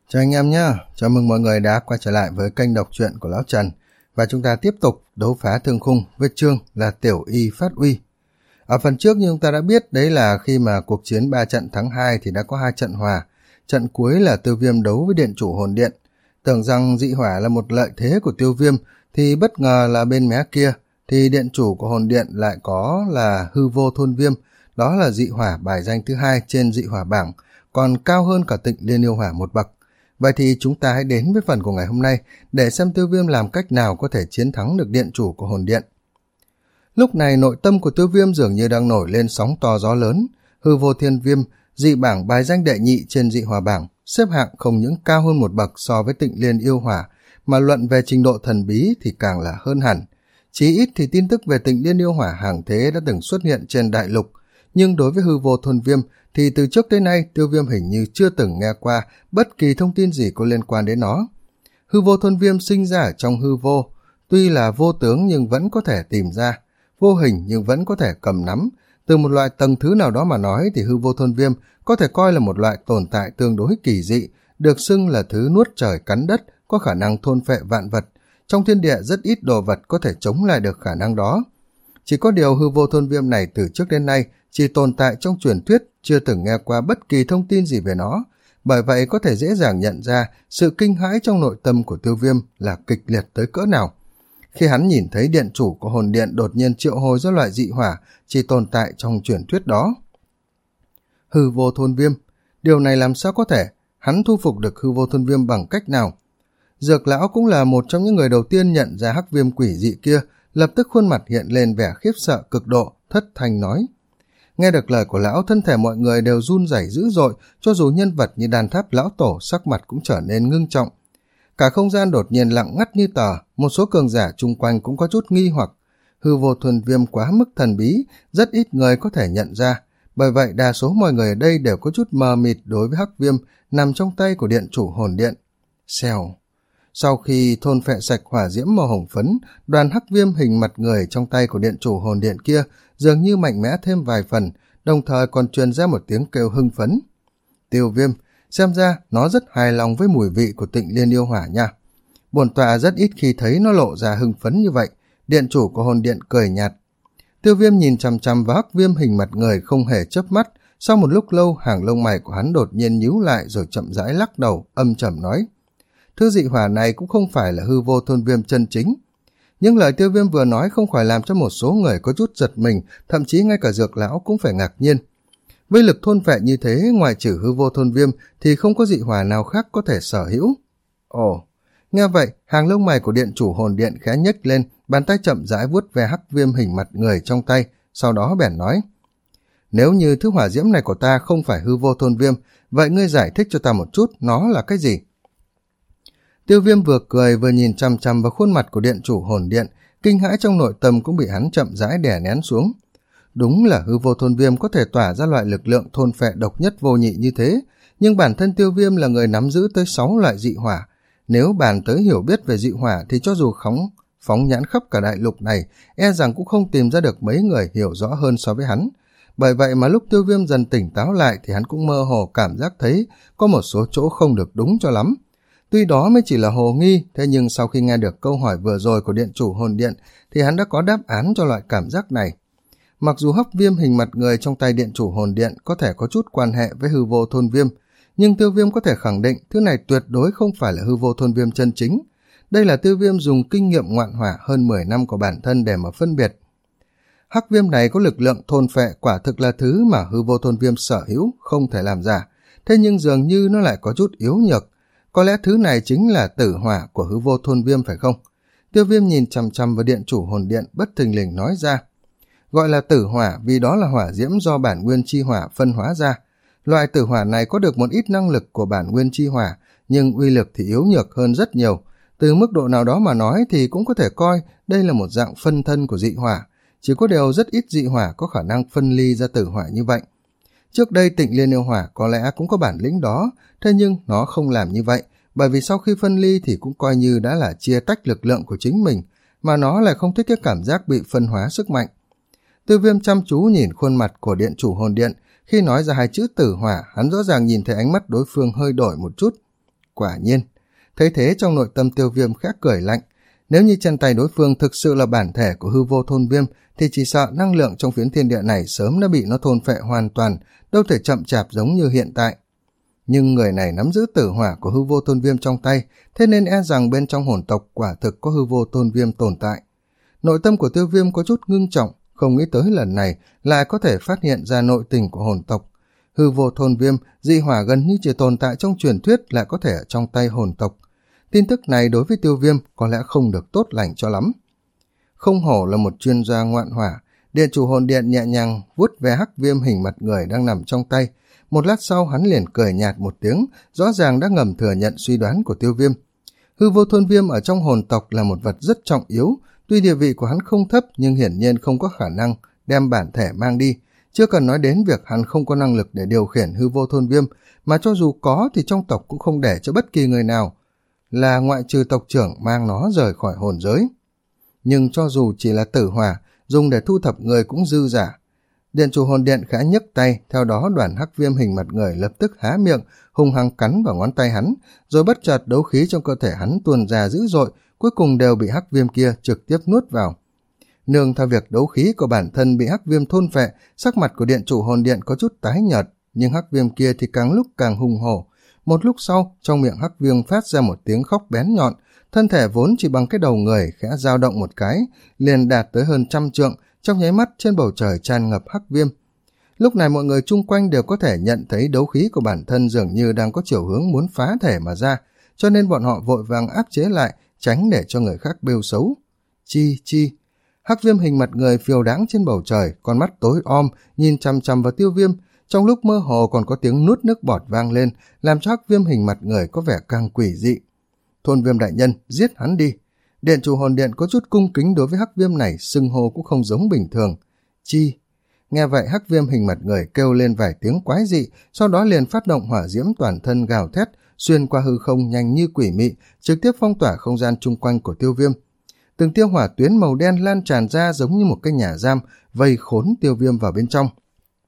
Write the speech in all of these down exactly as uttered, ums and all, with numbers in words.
Chào anh em nhé, chào mừng mọi người đã quay trở lại với kênh đọc truyện của Lão Trần. Và chúng ta tiếp tục đấu phá thương khung với chương là Tiểu Y phát uy. Ở phần trước như chúng ta đã biết, đấy là khi mà cuộc chiến ba trận thắng hai thì đã có hai trận hòa. Trận cuối là Tiêu Viêm đấu với Điện Chủ Hồn Điện. Tưởng rằng dị hỏa là một lợi thế của Tiêu Viêm thì bất ngờ là bên mé kia thì Điện Chủ của Hồn Điện lại có là Hư Vô Thôn Viêm. Đó là dị hỏa bài danh thứ hai trên dị hỏa bảng, còn cao hơn cả Tịnh Liên Yêu Hỏa một bậc. Vậy thì chúng ta hãy đến với phần của ngày hôm nay để xem Tiêu Viêm làm cách nào có thể chiến thắng được Điện Chủ của Hồn Điện. Lúc này nội tâm của Tiêu Viêm dường như đang nổi lên sóng to gió lớn. Hư Vô Thiên Viêm, dị bảng bài danh đệ nhị trên dị hỏa bảng, xếp hạng không những cao hơn một bậc so với Tịnh Liên Yêu Hỏa, mà luận về trình độ thần bí thì càng là hơn hẳn. Chí ít thì tin tức về Tịnh Liên Yêu Hỏa hàng thế đã từng xuất hiện trên đại lục, nhưng đối với Hư Vô Thôn Viêm thì từ trước tới nay Tiêu Viêm hình như chưa từng nghe qua bất kỳ thông tin gì có liên quan đến nó. Hư Vô Thôn Viêm sinh ra ở trong hư vô, tuy là vô tướng nhưng vẫn có thể tìm ra, vô hình nhưng vẫn có thể cầm nắm. Từ một loại tầng thứ nào đó mà nói thì Hư Vô Thôn Viêm có thể coi là một loại tồn tại tương đối kỳ dị, được xưng là thứ nuốt trời cắn đất, có khả năng thôn phệ vạn vật. Trong thiên địa rất ít đồ vật có thể chống lại được khả năng đó. Chỉ có điều Hư Vô Thôn Viêm này từ trước đến nay chỉ tồn tại trong truyền thuyết, chưa từng nghe qua bất kỳ thông tin gì về nó. Bởi vậy có thể dễ dàng nhận ra sự kinh hãi trong nội tâm của Tiêu Viêm là kịch liệt tới cỡ nào. Khi hắn nhìn thấy Điện Chủ của Hồn Điện đột nhiên triệu hồi ra loại dị hỏa chỉ tồn tại trong truyền thuyết đó. Hư Vô Thôn Viêm, điều này làm sao có thể? Hắn thu phục được Hư Vô Thôn Viêm bằng cách nào? Dược lão cũng là một trong những người đầu tiên nhận ra hắc viêm quỷ dị kia, lập tức khuôn mặt hiện lên vẻ khiếp sợ cực độ, thất thanh nói. Nghe được lời của lão, thân thể mọi người đều run rẩy dữ dội, cho dù nhân vật như Đan Tháp lão tổ sắc mặt cũng trở nên ngưng trọng. Cả không gian đột nhiên lặng ngắt như tờ, một số cường giả chung quanh cũng có chút nghi hoặc. Hư Vô Thôn Viêm quá mức thần bí, rất ít người có thể nhận ra. Bởi vậy đa số mọi người ở đây đều có chút mờ mịt đối với hắc viêm nằm trong tay của Điện Chủ Hồn Điện. Xèo. Sau khi thôn phệ sạch hỏa diễm màu hồng phấn, đoàn hắc viêm hình mặt người trong tay của Điện Chủ Hồn Điện kia dường như mạnh mẽ thêm vài phần, đồng thời còn truyền ra một tiếng kêu hưng phấn. Tiêu Viêm, xem ra nó rất hài lòng với mùi vị của Tịnh Liên Yêu Hỏa nha. Bổn tọa rất ít khi thấy nó lộ ra hưng phấn như vậy. Điện Chủ của Hồn Điện cười nhạt. Tiêu Viêm nhìn chằm chằm vào hắc viêm hình mặt người không hề chớp mắt. Sau một lúc lâu, hàng lông mày của hắn đột nhiên nhíu lại rồi chậm rãi lắc đầu, âm trầm nói. Thứ dị hỏa này cũng không phải là Hư Vô Thôn Viêm chân chính. Nhưng lời Tiêu Viêm vừa nói không khỏi làm cho một số người có chút giật mình, thậm chí ngay cả dược lão cũng phải ngạc nhiên. Với lực thôn phệ như thế, ngoài trừ Hư Vô Thôn Viêm thì không có dị hỏa nào khác có thể sở hữu. Ồ, nghe vậy, hàng lông mày của Điện Chủ Hồn Điện khẽ nhếch lên, bàn tay chậm rãi vuốt ve hắc viêm hình mặt người trong tay, sau đó bèn nói. Nếu như thứ hỏa diễm này của ta không phải Hư Vô Thôn Viêm, vậy ngươi giải thích cho ta một chút, nó là cái gì? Tiêu Viêm vừa cười vừa nhìn chằm chằm vào khuôn mặt của Điện Chủ Hồn Điện, kinh hãi trong nội tâm cũng bị hắn chậm rãi đè nén xuống. Đúng là Hư Vô Thôn Viêm có thể tỏa ra loại lực lượng thôn phệ độc nhất vô nhị như thế, nhưng bản thân Tiêu Viêm là người nắm giữ tới sáu loại dị hỏa. Nếu bàn tới hiểu biết về dị hỏa thì cho dù khóng, phóng nhãn khắp cả đại lục này, e rằng cũng không tìm ra được mấy người hiểu rõ hơn so với hắn. Bởi vậy mà lúc Tiêu Viêm dần tỉnh táo lại thì hắn cũng mơ hồ cảm giác thấy có một số chỗ không được đúng cho lắm. Tuy đó mới chỉ là hồ nghi, thế nhưng sau khi nghe được câu hỏi vừa rồi của Điện Chủ Hồn Điện thì hắn đã có đáp án cho loại cảm giác này. Mặc dù hắc viêm hình mặt người trong tay Điện Chủ Hồn Điện có thể có chút quan hệ với Hư Vô Thôn Viêm, nhưng Tiêu Viêm có thể khẳng định thứ này tuyệt đối không phải là Hư Vô Thôn Viêm chân chính. Đây là Tiêu Viêm dùng kinh nghiệm ngoạn hỏa hơn mười năm của bản thân để mà phân biệt. Hắc viêm này có lực lượng thôn phệ, quả thực là thứ mà Hư Vô Thôn Viêm sở hữu, không thể làm giả. Thế nhưng dường như nó lại có chút yếu nhược. Có lẽ thứ này chính là tử hỏa của Hư Vô Thôn Viêm phải không? Tiêu Viêm nhìn chằm chằm vào Điện Chủ Hồn Điện bất thình lình nói ra. Gọi là tử hỏa vì đó là hỏa diễm do bản nguyên chi hỏa phân hóa ra. Loại tử hỏa này có được một ít năng lực của bản nguyên chi hỏa, nhưng uy lực thì yếu nhược hơn rất nhiều. Từ mức độ nào đó mà nói thì cũng có thể coi đây là một dạng phân thân của dị hỏa. Chỉ có điều rất ít dị hỏa có khả năng phân ly ra tử hỏa như vậy. Trước đây Tịnh Liên Yêu Hỏa có lẽ cũng có bản lĩnh đó, thế nhưng nó không làm như vậy, bởi vì sau khi phân ly thì cũng coi như đã là chia tách lực lượng của chính mình, mà nó lại không thích cái cảm giác bị phân hóa sức mạnh. Tiêu Viêm chăm chú nhìn khuôn mặt của Điện Chủ Hồn Điện, khi nói ra hai chữ tử hỏa, hắn rõ ràng nhìn thấy ánh mắt đối phương hơi đổi một chút. quả nhiên. Thấy thế trong nội tâm Tiêu Viêm khẽ cười lạnh. Nếu như chân tay đối phương thực sự là bản thể của hư vô thôn viêm, thì chỉ sợ năng lượng trong phiến thiên địa này sớm đã bị nó thôn phệ hoàn toàn, đâu thể chậm chạp giống như hiện tại. Nhưng người này nắm giữ tử hỏa của hư vô thôn viêm trong tay, thế nên e rằng bên trong hồn tộc quả thực có hư vô thôn viêm tồn tại. Nội tâm của Tiêu Viêm có chút ngưng trọng, không nghĩ tới lần này lại có thể phát hiện ra nội tình của hồn tộc. Hư vô thôn viêm, dị hỏa gần như chỉ tồn tại trong truyền thuyết lại có thể ở trong tay hồn tộc. Tin tức này đối với Tiêu Viêm có lẽ không được tốt lành cho lắm. Không hổ là một chuyên gia ngoạn hỏa, điện chủ hồn điện nhẹ nhàng vuốt ve hắc viêm hình mặt người đang nằm trong tay. Một lát sau hắn liền cười nhạt một tiếng, rõ ràng đã ngầm thừa nhận suy đoán của Tiêu Viêm. Hư vô thôn viêm ở trong hồn tộc là một vật rất trọng yếu, tuy địa vị của hắn không thấp nhưng hiển nhiên không có khả năng đem bản thể mang đi. Chưa cần nói đến việc hắn không có năng lực để điều khiển hư vô thôn viêm, mà cho dù có thì trong tộc cũng không để cho bất kỳ người nào, là ngoại trừ tộc trưởng mang nó rời khỏi hồn giới. Nhưng cho dù chỉ là tử hỏa, dùng để thu thập người cũng dư giả. Điện chủ hồn điện khẽ nhấc tay, theo đó đoàn hắc viêm hình mặt người lập tức há miệng, hung hăng cắn vào ngón tay hắn, rồi bất chợt đấu khí trong cơ thể hắn tuôn ra dữ dội, cuối cùng đều bị hắc viêm kia trực tiếp nuốt vào. Nương theo việc đấu khí của bản thân bị hắc viêm thôn phệ, sắc mặt của điện chủ hồn điện có chút tái nhợt, nhưng hắc viêm kia thì càng lúc càng hùng hổ. Một lúc sau, trong miệng hắc viêm phát ra một tiếng khóc bén nhọn, thân thể vốn chỉ bằng cái đầu người khẽ dao động một cái, liền đạt tới hơn trăm trượng, trong nháy mắt trên bầu trời tràn ngập hắc viêm. Lúc này mọi người chung quanh đều có thể nhận thấy đấu khí của bản thân dường như đang có chiều hướng muốn phá thể mà ra, cho nên bọn họ vội vàng áp chế lại, tránh để cho người khác bêu xấu. Chi chi, hắc viêm hình mặt người phiêu đãng trên bầu trời, con mắt tối om, nhìn chằm chằm vào Tiêu Viêm, trong lúc mơ hồ còn có tiếng nuốt nước bọt vang lên, làm cho hắc viêm hình mặt người có vẻ càng quỷ dị. Thôn Viêm đại nhân, giết hắn đi. Điện chủ hồn điện có chút cung kính đối với hắc viêm này, xưng hô cũng không giống bình thường. Chi. Nghe vậy hắc viêm hình mặt người kêu lên vài tiếng quái dị, sau đó liền phát động hỏa diễm toàn thân gào thét, xuyên qua hư không nhanh như quỷ mị, trực tiếp phong tỏa không gian chung quanh của Tiêu Viêm. Từng tia hỏa tuyến màu đen lan tràn ra giống như một cái nhà giam, vây khốn Tiêu Viêm vào bên trong.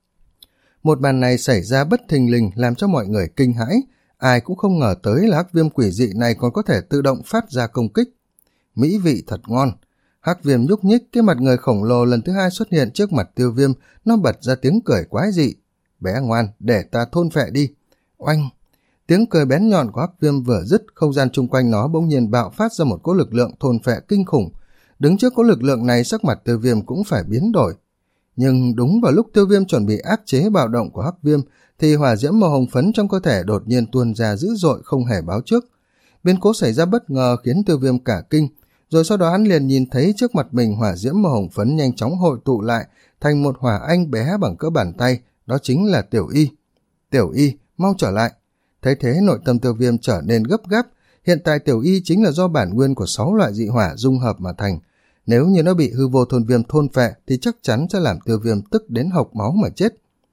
Một màn này xảy ra bất thình lình làm cho mọi người kinh hãi, ai cũng không ngờ tới là hắc viêm quỷ dị này còn có thể tự động phát ra công kích. Mỹ vị thật ngon. Hắc viêm nhúc nhích, cái mặt người khổng lồ lần thứ hai xuất hiện trước mặt Tiêu Viêm, nó bật ra tiếng cười quái dị. Bé ngoan, để ta thôn phệ đi. Oanh! Tiếng cười bén nhọn của hắc viêm vừa dứt, không gian chung quanh nó bỗng nhiên bạo phát ra một cỗ lực lượng thôn phệ kinh khủng. Đứng trước cỗ lực lượng này, sắc mặt Tiêu Viêm cũng phải biến đổi. Nhưng đúng vào lúc Tiêu Viêm chuẩn bị áp chế bạo động của hắc viêm, thì hỏa diễm màu hồng phấn trong cơ thể đột nhiên tuôn ra dữ dội không hề báo trước. Biến cố xảy ra bất ngờ khiến Tiêu Viêm cả kinh, rồi sau đó hắn liền nhìn thấy trước mặt mình hỏa diễm màu hồng phấn nhanh chóng hội tụ lại thành một hỏa anh bé bằng cỡ bàn tay, đó chính là Tiểu Y. Tiểu Y, mau trở lại. Thấy thế nội tâm Tiêu Viêm trở nên gấp gáp, hiện tại Tiểu Y chính là do bản nguyên của sáu loại dị hỏa dung hợp mà thành. Nếu như nó bị hư vô thôn viêm thôn phệ thì chắc chắn sẽ làm Tiêu Viêm tức đến hộc máu mà chết.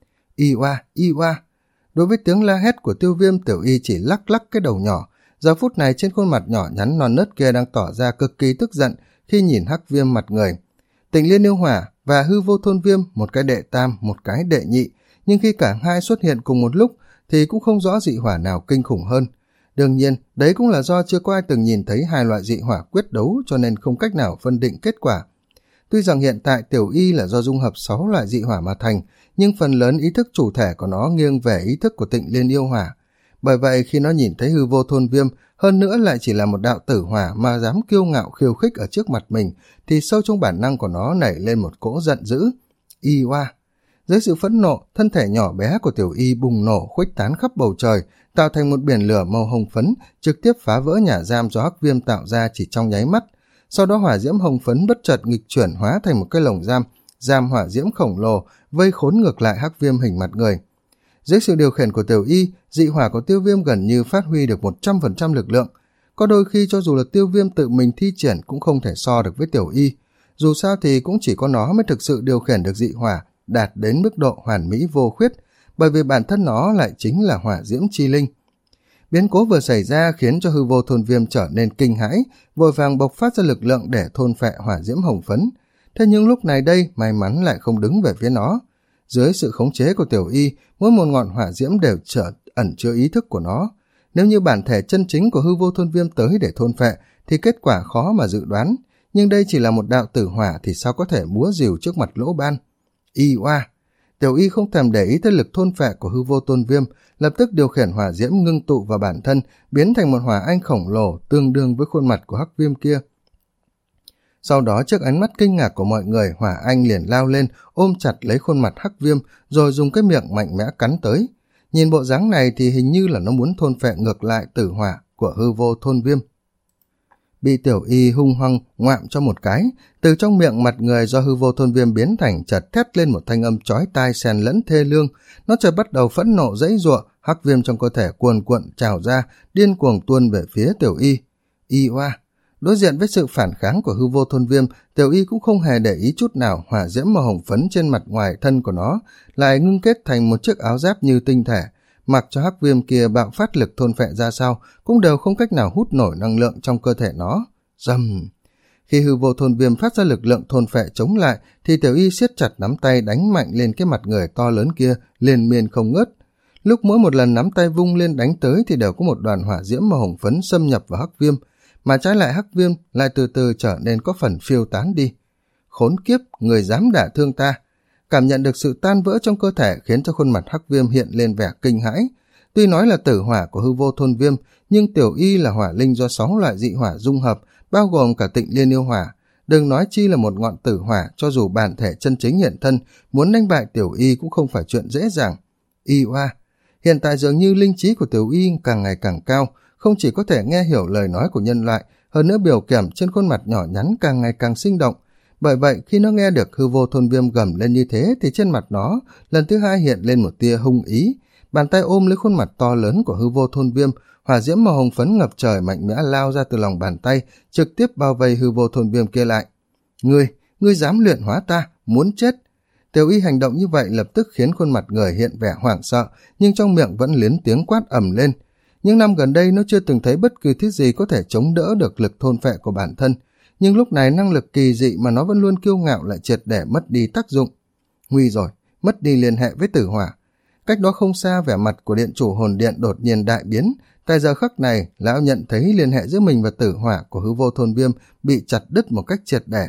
Y oa, y oa. Đối với tiếng la hét của Tiêu Viêm, Tiểu Y chỉ lắc lắc cái đầu nhỏ. Giờ phút này trên khuôn mặt nhỏ nhắn non nớt kia đang tỏ ra cực kỳ tức giận khi nhìn hắc viêm mặt người. Tịnh Liên Yêu Hỏa và hư vô thôn viêm, một cái đệ tam, một cái đệ nhị, nhưng khi cả hai xuất hiện cùng một lúc thì cũng không rõ dị hỏa nào kinh khủng hơn. Đương nhiên, đấy cũng là do chưa có ai từng nhìn thấy hai loại dị hỏa quyết đấu cho nên không cách nào phân định kết quả. Tuy rằng hiện tại Tiểu Y là do dung hợp sáu loại dị hỏa mà thành, nhưng phần lớn ý thức chủ thể của nó nghiêng về ý thức của Tịnh Liên Yêu Hỏa. Bởi vậy khi nó nhìn thấy hư vô thôn viêm, hơn nữa lại chỉ là một đạo tử hỏa mà dám kiêu ngạo khiêu khích ở trước mặt mình, thì sâu trong bản năng của nó nảy lên một cỗ giận dữ. Y oa! Dưới sự phẫn nộ, thân thể nhỏ bé của Tiểu Y bùng nổ khuếch tán khắp bầu trời, tạo thành một biển lửa màu hồng phấn, trực tiếp phá vỡ nhà giam do hắc viêm tạo ra chỉ trong nháy mắt. Sau đó hỏa diễm hồng phấn bất chợt nghịch chuyển hóa thành một cái lồng giam, giam hỏa diễm khổng lồ, vây khốn ngược lại hắc viêm hình mặt người. Dưới sự điều khiển của Tiểu Y, dị hỏa của Tiêu Viêm gần như phát huy được một trăm phần trăm lực lượng. Có đôi khi cho dù là Tiêu Viêm tự mình thi triển cũng không thể so được với Tiểu Y. Dù sao thì cũng chỉ có nó mới thực sự điều khiển được dị hỏa, đạt đến mức độ hoàn mỹ vô khuyết, bởi vì bản thân nó lại chính là hỏa diễm chi linh. Biến cố vừa xảy ra khiến cho hư vô thôn viêm trở nên kinh hãi, vội vàng bộc phát ra lực lượng để thôn phệ hỏa diễm hồng phấn. Thế nhưng lúc này đây, may mắn lại không đứng về phía nó. Dưới sự khống chế của Tiểu Y, mỗi một ngọn hỏa diễm đều trở ẩn chứa ý thức của nó. Nếu như bản thể chân chính của hư vô thôn viêm tới để thôn phệ, thì kết quả khó mà dự đoán. Nhưng đây chỉ là một đạo tử hỏa thì sao có thể múa rìu trước mặt lỗ ban. Y oa! Tiểu Y không thèm để ý tới lực thôn phệ của hư vô tôn viêm, lập tức điều khiển hỏa diễm ngưng tụ vào bản thân, biến thành một hỏa anh khổng lồ tương đương với khuôn mặt của hắc viêm kia. Sau đó trước ánh mắt kinh ngạc của mọi người, hỏa anh liền lao lên, ôm chặt lấy khuôn mặt hắc viêm, rồi dùng cái miệng mạnh mẽ cắn tới. Nhìn bộ dáng này thì hình như là nó muốn thôn phệ ngược lại tử hỏa của hư vô thôn viêm. Bị Tiểu Y hung hăng ngoạm cho một cái, từ trong miệng mặt người do hư vô thôn viêm biến thành chợt thét lên một thanh âm chói tai xen lẫn thê lương. Nó chợt bắt đầu phẫn nộ giãy giụa, hắc viêm trong cơ thể cuồn cuộn trào ra, điên cuồng tuôn về phía Tiểu Y. Y oa! Đối diện với sự phản kháng của hư vô thôn viêm, Tiểu Y cũng không hề để ý chút nào, hỏa diễm màu hồng phấn trên mặt ngoài thân của nó lại ngưng kết thành một chiếc áo giáp như tinh thể, mặc cho hắc viêm kia bạo phát lực thôn phệ ra sao cũng đều không cách nào hút nổi năng lượng trong cơ thể nó. Rầm! Khi hư vô thôn viêm phát ra lực lượng thôn phệ chống lại, thì Tiểu Y siết chặt nắm tay đánh mạnh lên cái mặt người to lớn kia, liên miên không ngớt. Lúc mỗi một lần nắm tay vung lên đánh tới thì đều có một đoàn hỏa diễm màu hồng phấn xâm nhập vào hắc viêm, mà trái lại hắc viêm lại từ từ trở nên có phần phiêu tán đi. Khốn kiếp, người dám đả thương ta! Cảm nhận được sự tan vỡ trong cơ thể khiến cho khuôn mặt hắc viêm hiện lên vẻ kinh hãi. Tuy nói là tử hỏa của hư vô thôn viêm, nhưng Tiểu Y là hỏa linh do sáu loại dị hỏa dung hợp, bao gồm cả Tịnh Liên Yêu Hỏa. Đừng nói chi là một ngọn tử hỏa, cho dù bản thể chân chính hiện thân, muốn đánh bại Tiểu Y cũng không phải chuyện dễ dàng. Y oa! Hiện tại dường như linh trí của Tiểu Y càng ngày càng cao, không chỉ có thể nghe hiểu lời nói của nhân loại, hơn nữa biểu cảm trên khuôn mặt nhỏ nhắn càng ngày càng sinh động. Bởi vậy khi nó nghe được hư vô thôn viêm gầm lên như thế thì trên mặt nó lần thứ hai hiện lên một tia hung ý. Bàn tay ôm lấy khuôn mặt to lớn của hư vô thôn viêm, hỏa diễm màu hồng phấn ngập trời mạnh mẽ lao ra từ lòng bàn tay, trực tiếp bao vây hư vô thôn viêm kia lại. Ngươi, ngươi dám luyện hóa ta, muốn chết! Tiểu Y hành động như vậy lập tức khiến khuôn mặt người hiện vẻ hoảng sợ, nhưng trong miệng vẫn liến tiếng quát ầm lên. Những năm gần đây nó chưa từng thấy bất cứ thứ gì có thể chống đỡ được lực thôn phệ của bản thân, nhưng lúc này năng lực kỳ dị mà nó vẫn luôn kiêu ngạo lại triệt để mất đi tác dụng. Nguy rồi, mất đi liên hệ với tử hỏa. Cách đó không xa, vẻ mặt của điện chủ hồn điện đột nhiên đại biến. Tại giờ khắc này, lão nhận thấy liên hệ giữa mình và tử hỏa của hư vô thôn viêm bị chặt đứt một cách triệt để.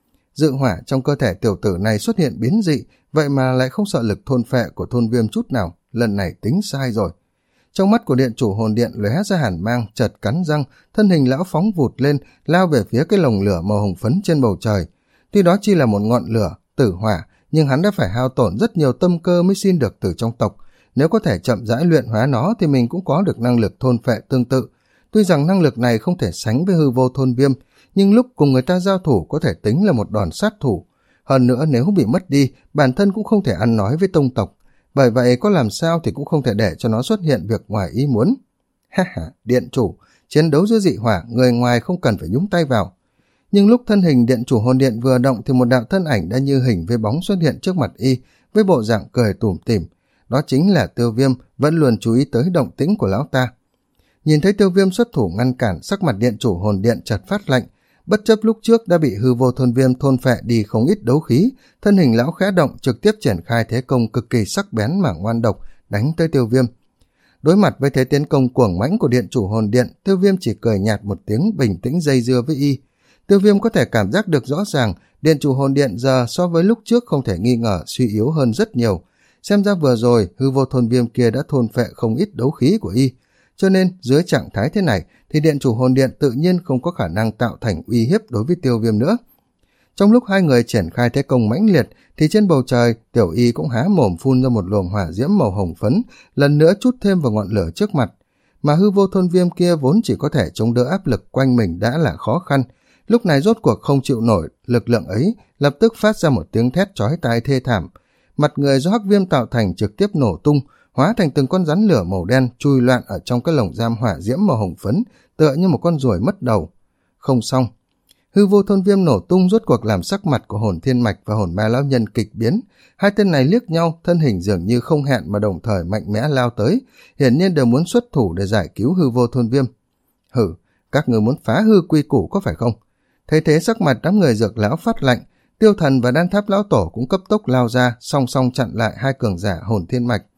Dự hỏa trong cơ thể tiểu tử này xuất hiện biến dị, vậy mà lại không sợ lực thôn phệ của thôn viêm chút nào. Lần này tính sai rồi. Trong mắt của điện chủ hồn điện lóe ra hàn mang, chợt cắn răng, thân hình lão phóng vụt lên, lao về phía cái lồng lửa màu hồng phấn trên bầu trời. Tuy đó chỉ là một ngọn lửa, tử hỏa, nhưng hắn đã phải hao tổn rất nhiều tâm cơ mới xin được từ trong tộc. Nếu có thể chậm rãi luyện hóa nó thì mình cũng có được năng lực thôn phệ tương tự. Tuy rằng năng lực này không thể sánh với hư vô thôn viêm, nhưng lúc cùng người ta giao thủ có thể tính là một đòn sát thủ. Hơn nữa nếu bị mất đi, bản thân cũng không thể ăn nói với tông tộc. Bởi vậy có làm sao thì cũng không thể để cho nó xuất hiện việc ngoài ý muốn. Ha ha, điện chủ, chiến đấu giữa dị hỏa, người ngoài không cần phải nhúng tay vào. Nhưng lúc thân hình điện chủ hồn điện vừa động thì một đạo thân ảnh đã như hình với bóng xuất hiện trước mặt y, với bộ dạng cười tủm tỉm. Đó chính là Tiêu Viêm, vẫn luôn chú ý tới động tĩnh của lão ta. Nhìn thấy Tiêu Viêm xuất thủ ngăn cản, sắc mặt điện chủ hồn điện chợt phát lạnh. Bất chấp lúc trước đã bị hư vô thôn viêm thôn phệ đi không ít đấu khí, thân hình lão khẽ động trực tiếp triển khai thế công cực kỳ sắc bén mà ngoan độc, đánh tới Tiêu Viêm. Đối mặt với thế tiến công cuồng mãnh của điện chủ hồn điện, Tiêu Viêm chỉ cười nhạt một tiếng, bình tĩnh dây dưa với y. Tiêu Viêm có thể cảm giác được rõ ràng, điện chủ hồn điện giờ so với lúc trước không thể nghi ngờ suy yếu hơn rất nhiều. Xem ra vừa rồi, hư vô thôn viêm kia đã thôn phệ không ít đấu khí của y. Cho nên, dưới trạng thái thế này, thì điện chủ hồn điện tự nhiên không có khả năng tạo thành uy hiếp đối với Tiêu Viêm nữa. Trong lúc hai người triển khai thế công mãnh liệt, thì trên bầu trời, Tiểu Y cũng há mồm phun ra một luồng hỏa diễm màu hồng phấn, lần nữa trút thêm vào ngọn lửa trước mặt. Mà hư vô thôn viêm kia vốn chỉ có thể chống đỡ áp lực quanh mình đã là khó khăn. Lúc này rốt cuộc không chịu nổi lực lượng ấy, lập tức phát ra một tiếng thét chói tai thê thảm. Mặt người do hắc viêm tạo thành trực tiếp nổ tung, hóa thành từng con rắn lửa màu đen chui loạn ở trong cái lồng giam hỏa diễm màu hồng phấn, tựa như một con ruồi mất đầu. Không xong. Hư vô thôn viêm nổ tung rốt cuộc làm sắc mặt của hồn thiên mạch và hồn ma lão nhân kịch biến. Hai tên này liếc nhau, thân hình dường như không hẹn mà đồng thời mạnh mẽ lao tới, hiển nhiên đều muốn xuất thủ để giải cứu hư vô thôn viêm. Hử, các người muốn phá hư quy củ có phải không? Thấy thế sắc mặt đám người dược lão phát lạnh, Tiêu Thần và Đan Tháp lão tổ cũng cấp tốc lao ra, song song chặn lại hai cường giả hồn thiên mạch.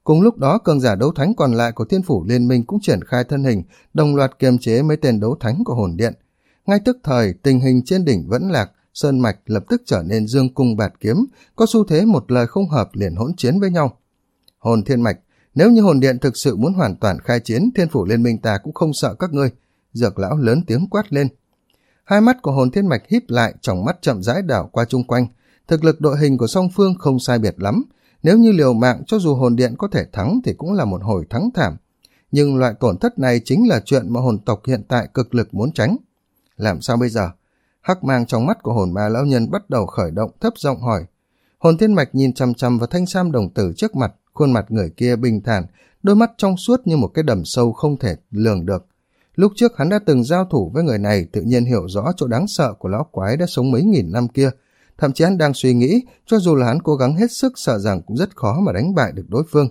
Cùng lúc đó, cường giả đấu thánh còn lại của Thiên Phủ Liên Minh cũng triển khai thân hình, đồng loạt kiềm chế mấy tên đấu thánh của hồn điện. Ngay tức thời, tình hình trên đỉnh Vẫn Lạc, Sơn Mạch lập tức trở nên dương cung bạt kiếm, có xu thế một lời không hợp liền hỗn chiến với nhau. Hồn Thiên Mạch, nếu như hồn điện thực sự muốn hoàn toàn khai chiến, Thiên Phủ Liên Minh ta cũng không sợ các ngươi. Dược lão lớn tiếng quát lên. Hai mắt của Hồn Thiên Mạch híp lại, tròng mắt chậm rãi đảo qua chung quanh. Thực lực đội hình của song phương không sai biệt lắm. Nếu như liều mạng, cho dù hồn điện có thể thắng thì cũng là một hồi thắng thảm. Nhưng loại tổn thất này chính là chuyện mà hồn tộc hiện tại cực lực muốn tránh. Làm sao bây giờ? Hắc mang trong mắt của hồn ma lão nhân bắt đầu khởi động, thấp giọng hỏi. Hồn Thiên Mạch nhìn chằm chằm vào thanh sam đồng tử trước mặt, khuôn mặt người kia bình thản, đôi mắt trong suốt như một cái đầm sâu không thể lường được. Lúc trước hắn đã từng giao thủ với người này, tự nhiên hiểu rõ chỗ đáng sợ của lão quái đã sống mấy nghìn năm kia. Thậm chí hắn đang suy nghĩ, cho dù là hắn cố gắng hết sức sợ rằng cũng rất khó mà đánh bại được đối phương.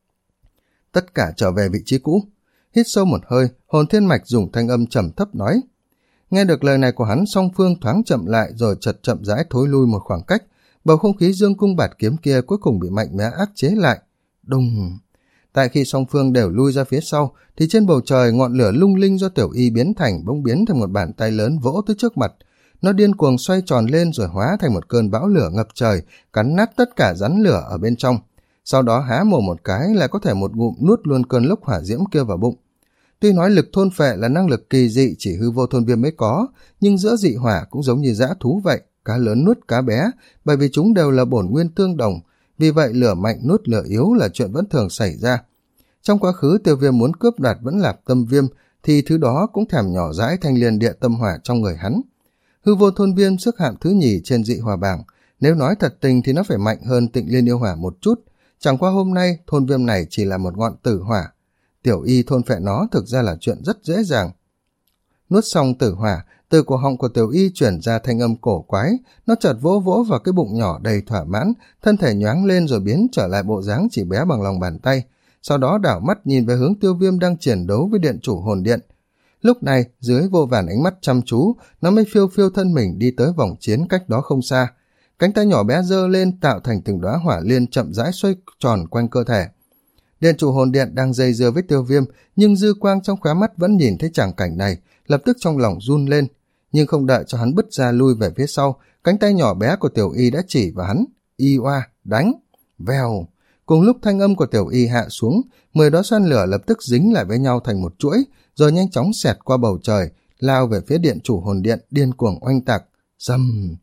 Tất cả trở về vị trí cũ. Hít sâu một hơi, Hồn Thiên Mạch dùng thanh âm trầm thấp nói. Nghe được lời này của hắn, song phương thoáng chậm lại rồi chật chậm rãi thối lui một khoảng cách. Bầu không khí dương cung bạt kiếm kia cuối cùng bị mạnh mẽ áp chế lại. Đùng! Tại khi song phương đều lui ra phía sau, thì trên bầu trời ngọn lửa lung linh do Tiểu Y biến thành bỗng biến thành một bàn tay lớn vỗ tới trước mặt. Nó điên cuồng xoay tròn lên rồi hóa thành một cơn bão lửa ngập trời, cắn nát tất cả rắn lửa ở bên trong. Sau đó há mồm một cái lại có thể một ngụm nuốt luôn cơn lốc hỏa diễm kia vào bụng. Tuy nói lực thôn phệ là năng lực kỳ dị chỉ hư vô thôn viêm mới có, nhưng giữa dị hỏa cũng giống như dã thú vậy, cá lớn nuốt cá bé, bởi vì chúng đều là bổn nguyên tương đồng, vì vậy lửa mạnh nuốt lửa yếu là chuyện vẫn thường xảy ra. Trong quá khứ Tiêu Viêm muốn cướp đoạt Vẫn Lạc Tâm Viêm, thì thứ đó cũng thèm nhỏ dãi thanh liên địa tâm hỏa trong người hắn. Hư vô thôn viêm xếp hạng thứ nhì trên dị hỏa bảng, nếu nói thật tình thì nó phải mạnh hơn Tịnh Liên yêu hỏa một chút, chẳng qua hôm nay thôn viêm này chỉ là một ngọn tử hỏa. Tiểu Y thôn phệ nó thực ra là chuyện rất dễ dàng. Nuốt xong tử hỏa, từ cổ họng của Tiểu Y chuyển ra thanh âm cổ quái, nó chợt vỗ vỗ vào cái bụng nhỏ đầy thỏa mãn, thân thể nhoáng lên rồi biến trở lại bộ dáng chỉ bé bằng lòng bàn tay, sau đó đảo mắt nhìn về hướng Tiêu Viêm đang chiến đấu với điện chủ hồn điện. Lúc này, dưới vô vàn ánh mắt chăm chú, nó mới phiêu phiêu thân mình đi tới vòng chiến cách đó không xa. Cánh tay nhỏ bé giơ lên tạo thành từng đóa hỏa liên chậm rãi xoay tròn quanh cơ thể. Điện chủ hồn điện đang dây dưa với Tiêu Viêm, nhưng dư quang trong khóe mắt vẫn nhìn thấy tràng cảnh này, lập tức trong lòng run lên. Nhưng không đợi cho hắn bứt ra lui về phía sau, cánh tay nhỏ bé của Tiểu Y đã chỉ vào hắn. Y oa, đánh! Vèo! Cùng lúc thanh âm của Tiểu Y hạ xuống, mười đóa xoan lửa lập tức dính lại với nhau thành một chuỗi, rồi nhanh chóng xẹt qua bầu trời, lao về phía điện chủ hồn điện, điên cuồng oanh tạc. Rầm!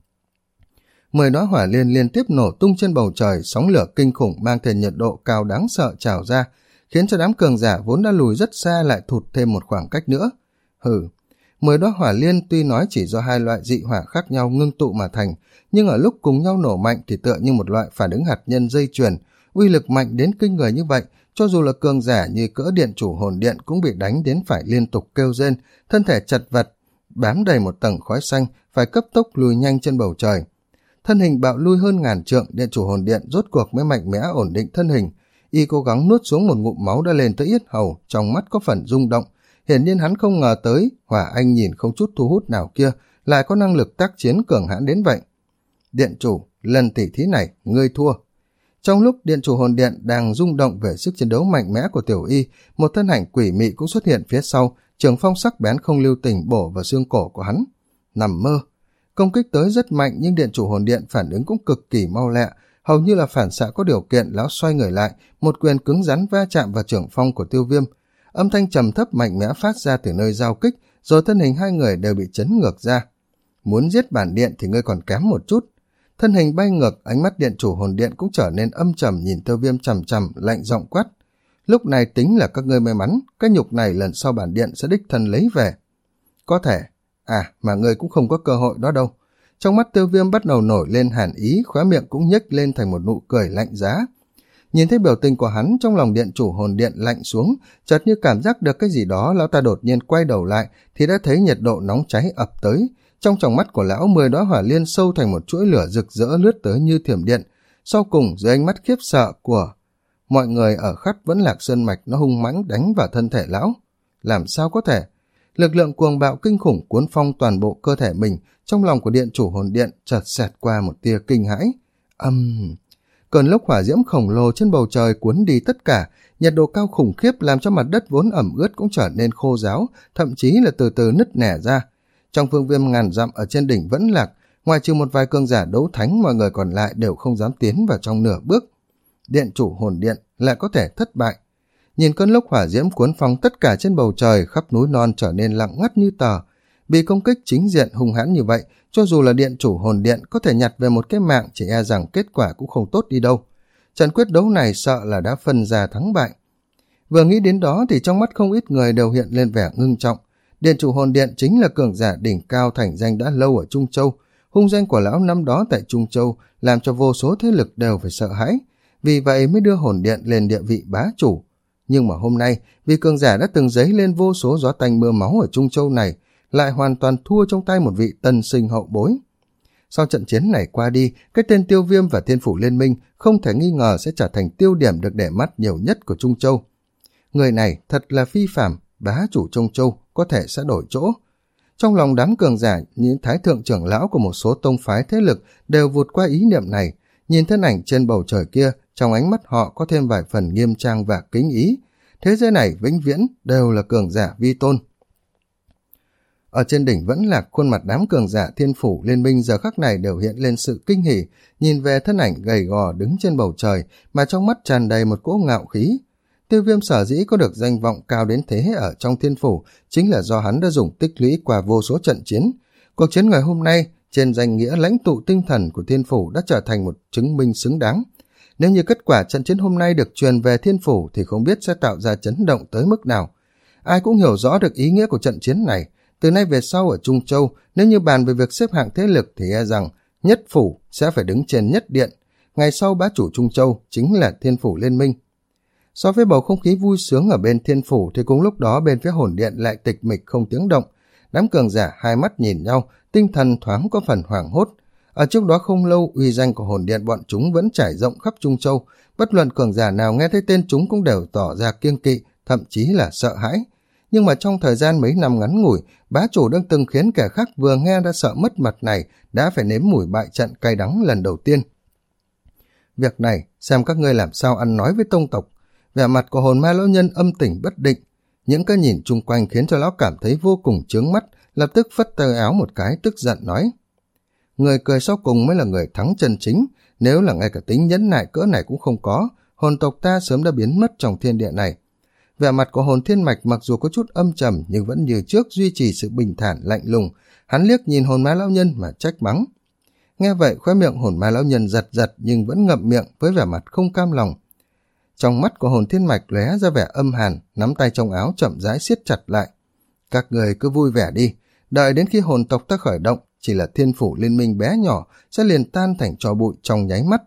Mười đóa hỏa liên liên tiếp nổ tung trên bầu trời, sóng lửa kinh khủng mang theo nhiệt độ cao đáng sợ trào ra, khiến cho đám cường giả vốn đã lùi rất xa lại thụt thêm một khoảng cách nữa. Hừ! Mười đóa hỏa liên tuy nói chỉ do hai loại dị hỏa khác nhau ngưng tụ mà thành, nhưng ở lúc cùng nhau nổ mạnh thì tựa như một loại phản ứng hạt nhân dây chuyền, uy lực mạnh đến kinh người như vậy, cho dù là cường giả như cỡ điện chủ hồn điện cũng bị đánh đến phải liên tục kêu rên, thân thể chật vật, bám đầy một tầng khói xanh, phải cấp tốc lùi nhanh trên bầu trời. Thân hình bạo lui hơn ngàn trượng, điện chủ hồn điện rốt cuộc mới mạnh mẽ ổn định thân hình. Y cố gắng nuốt xuống một ngụm máu đã lên tới yết hầu, trong mắt có phần rung động. Hiển nhiên hắn không ngờ tới, Hỏa Anh nhìn không chút thu hút nào kia, lại có năng lực tác chiến cường hãn đến vậy. Điện chủ, lần tỉ thí này, ngươi thua. Trong lúc điện chủ hồn điện đang rung động về sức chiến đấu mạnh mẽ của Tiểu Y, một thân ảnh quỷ mị cũng xuất hiện phía sau, trường phong sắc bén không lưu tình bổ vào xương cổ của hắn. Nằm mơ! Công kích tới rất mạnh nhưng điện chủ hồn điện phản ứng cũng cực kỳ mau lẹ, hầu như là phản xạ có điều kiện. Lão xoay người lại, một quyền cứng rắn va chạm vào trưởng phong của Tiêu Viêm. Âm thanh trầm thấp mạnh mẽ phát ra từ nơi giao kích, rồi thân hình hai người đều bị chấn ngược ra. Muốn giết bản điện thì ngươi còn kém một chút. Thân hình bay ngược, ánh mắt điện chủ hồn điện cũng trở nên âm trầm, nhìn Tiêu Viêm chằm chằm, lạnh giọng quát. Lúc này tính là các ngươi may mắn, cái nhục này lần sau bản điện sẽ đích thân lấy về. Có thể, à mà ngươi cũng không có cơ hội đó đâu. Trong mắt Tiêu Viêm bắt đầu nổi lên hàn ý, khóe miệng cũng nhếch lên thành một nụ cười lạnh giá. Nhìn thấy biểu tình của hắn, trong lòng điện chủ hồn điện lạnh xuống, chợt như cảm giác được cái gì đó, lão ta đột nhiên quay đầu lại thì đã thấy nhiệt độ nóng cháy ập tới. Trong tròng mắt của lão, mười đóa hỏa liên sâu thành một chuỗi lửa rực rỡ lướt tới như thiểm điện. Sau cùng, dưới ánh mắt khiếp sợ của mọi người ở khắp Vẫn Lạc Sơn Mạch, nó hung mãnh đánh vào thân thể lão. Làm sao có thể? Lực lượng cuồng bạo kinh khủng cuốn phong toàn bộ cơ thể mình, trong lòng của điện chủ hồn điện chợt xẹt qua một tia kinh hãi. Âm... Cơn lốc hỏa diễm khổng lồ trên bầu trời cuốn đi tất cả, nhiệt độ cao khủng khiếp làm cho mặt đất vốn ẩm ướt cũng trở nên khô ráo, thậm chí là từ từ nứt nẻ ra. Trong phương viêm ngàn dặm ở trên đỉnh Vẫn Lạc, ngoài trừ một vài cường giả đấu thánh, mọi người còn lại đều không dám tiến vào trong nửa bước. Điện chủ hồn điện lại có thể thất bại. Nhìn cơn lốc hỏa diễm cuốn phăng tất cả trên bầu trời, khắp núi non trở nên lặng ngắt như tờ. Bị công kích chính diện hung hãn như vậy, cho dù là điện chủ hồn điện có thể nhặt về một cái mạng, chỉ e rằng kết quả cũng không tốt đi đâu. Trận quyết đấu này sợ là đã phân ra thắng bại. Vừa nghĩ đến đó thì trong mắt không ít người đều hiện lên vẻ ngưng trọng. Điện chủ hồn điện chính là cường giả đỉnh cao thành danh đã lâu ở Trung Châu. Hung danh của lão năm đó tại Trung Châu làm cho vô số thế lực đều phải sợ hãi. Vì vậy mới đưa hồn điện lên địa vị bá chủ. Nhưng mà hôm nay, vì cường giả đã từng dấy lên vô số gió tanh mưa máu ở Trung Châu này, lại hoàn toàn thua trong tay một vị tân sinh hậu bối. Sau trận chiến này qua đi, cái tên Tiêu Viêm và Thiên Phủ Liên Minh không thể nghi ngờ sẽ trở thành tiêu điểm được để mắt nhiều nhất của Trung Châu. Người này thật là phi phàm, bá chủ Trung Châu có thể sẽ đổi chỗ. Trong lòng đám cường giả, những thái thượng trưởng lão của một số tông phái thế lực đều vụt qua ý niệm này. Nhìn thân ảnh trên bầu trời kia, trong ánh mắt họ có thêm vài phần nghiêm trang và kính ý. Thế giới này vĩnh viễn đều là cường giả vi tôn. Ở trên đỉnh Vẫn Lạc, khuôn mặt đám cường giả Thiên Phủ Liên Minh giờ khắc này đều hiện lên sự kinh hỉ, nhìn về thân ảnh gầy gò đứng trên bầu trời mà trong mắt tràn đầy một cỗ ngạo khí. Tiêu Viêm sở dĩ có được danh vọng cao đến thế ở trong Thiên Phủ chính là do hắn đã dùng tích lũy qua vô số trận chiến. Cuộc chiến ngày hôm nay trên danh nghĩa lãnh tụ tinh thần của Thiên Phủ đã trở thành một chứng minh xứng đáng. Nếu như kết quả trận chiến hôm nay được truyền về Thiên Phủ thì không biết sẽ tạo ra chấn động tới mức nào. Ai cũng hiểu rõ được ý nghĩa của trận chiến này. Từ nay về sau ở Trung Châu, nếu như bàn về việc xếp hạng thế lực thì e rằng nhất phủ sẽ phải đứng trên nhất điện. Ngày sau bá chủ Trung Châu chính là Thiên Phủ Liên Minh. So với bầu không khí vui sướng ở bên Thiên Phủ thì cùng lúc đó bên phía hồn điện lại tịch mịch không tiếng động. Đám cường giả hai mắt nhìn nhau, tinh thần thoáng có phần hoảng hốt. Ở trước đó không lâu, uy danh của hồn điện bọn chúng vẫn trải rộng khắp Trung Châu. Bất luận cường giả nào nghe thấy tên chúng cũng đều tỏ ra kiêng kỵ, thậm chí là sợ hãi. Nhưng mà trong thời gian mấy năm ngắn ngủi, bá chủ đang từng khiến kẻ khác vừa nghe đã sợ mất mặt này đã phải nếm mùi bại trận cay đắng lần đầu tiên. Việc này, xem các ngươi làm sao ăn nói với tông tộc. Vẻ mặt của hồn ma lão nhân âm tỉnh bất định. Những cái nhìn chung quanh khiến cho lão cảm thấy vô cùng chướng mắt, lập tức phất tay áo một cái tức giận nói. Người cười sau cùng mới là người thắng chân chính, nếu là ngay cả tính nhẫn nại cỡ này cũng không có, hồn tộc ta sớm đã biến mất trong thiên địa này. Vẻ mặt của hồn thiên mạch mặc dù có chút âm trầm nhưng vẫn như trước duy trì sự bình thản lạnh lùng, hắn liếc nhìn hồn ma lão nhân mà trách mắng. Nghe vậy khóe miệng hồn ma lão nhân giật giật nhưng vẫn ngậm miệng với vẻ mặt không cam lòng. Trong mắt của hồn thiên mạch lóe ra vẻ âm hàn, nắm tay trong áo chậm rãi siết chặt lại. Các người cứ vui vẻ đi, đợi đến khi hồn tộc ta khởi động, chỉ là Thiên Phủ Liên Minh bé nhỏ sẽ liền tan thành tro bụi trong nháy mắt.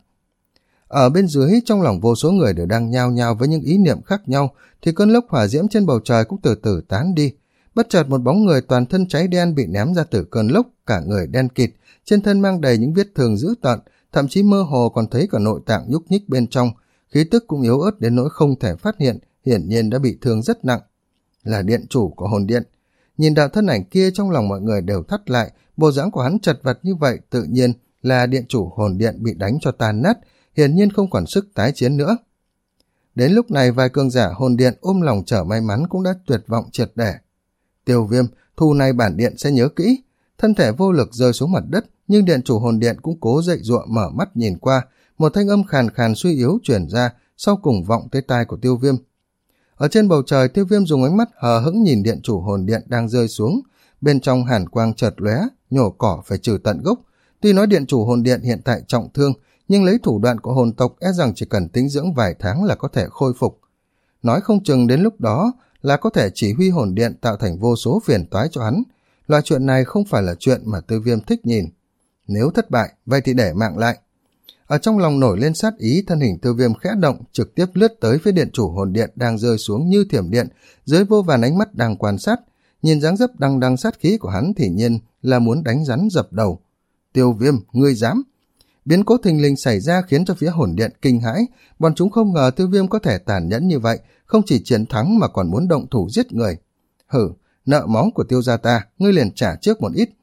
Ở bên dưới, trong lòng vô số người đều đang nhao nhao với những ý niệm khác nhau, thì cơn lốc hỏa diễm trên bầu trời cũng từ từ tán đi. Bất chợt một bóng người toàn thân cháy đen bị ném ra từ cơn lốc, cả người đen kịt, trên thân mang đầy những vết thương dữ tợn, thậm chí mơ hồ còn thấy cả nội tạng nhúc nhích bên trong, khí tức cũng yếu ớt đến nỗi không thể phát hiện, hiển nhiên đã bị thương rất nặng. Là điện chủ của hồn điện. Nhìn đạo thân ảnh kia trong lòng mọi người đều thắt lại, bộ dáng của hắn chật vật như vậy tự nhiên là điện chủ hồn điện bị đánh cho tan nát, hiển nhiên không còn sức tái chiến nữa. Đến lúc này vài cường giả hồn điện ôm lòng chờ may mắn cũng đã tuyệt vọng triệt để. Tiêu Viêm, thù này bản điện sẽ nhớ kỹ. Thân thể vô lực rơi xuống mặt đất, nhưng điện chủ hồn điện cũng cố dậy dụa mở mắt nhìn qua, một thanh âm khàn khàn suy yếu truyền ra, sau cùng vọng tới tai của Tiêu Viêm. Ở trên bầu trời, Tiêu Viêm dùng ánh mắt hờ hững nhìn điện chủ hồn điện đang rơi xuống, bên trong hàn quang chợt lóe, nhổ cỏ phải trừ tận gốc. Tuy nói điện chủ hồn điện hiện tại trọng thương, nhưng lấy thủ đoạn của hồn tộc e rằng chỉ cần tĩnh dưỡng vài tháng là có thể khôi phục. Nói không chừng đến lúc đó là có thể chỉ huy hồn điện tạo thành vô số phiền toái cho hắn. Loại chuyện này không phải là chuyện mà Tiêu Viêm thích nhìn. Nếu thất bại, vậy thì để mạng lại. Ở trong lòng nổi lên sát ý, thân hình Tiêu Viêm khẽ động, trực tiếp lướt tới phía điện chủ hồn điện đang rơi xuống như thiểm điện, dưới vô vàn ánh mắt đang quan sát. Nhìn dáng dấp đằng đằng sát khí của hắn thì nhiên là muốn đánh rắn dập đầu. Tiêu Viêm, ngươi dám! Biến cố thình lình xảy ra khiến cho phía hồn điện kinh hãi, bọn chúng không ngờ Tiêu Viêm có thể tàn nhẫn như vậy, không chỉ chiến thắng mà còn muốn động thủ giết người. Hử, nợ máu của Tiêu gia ta, ngươi liền trả trước một ít.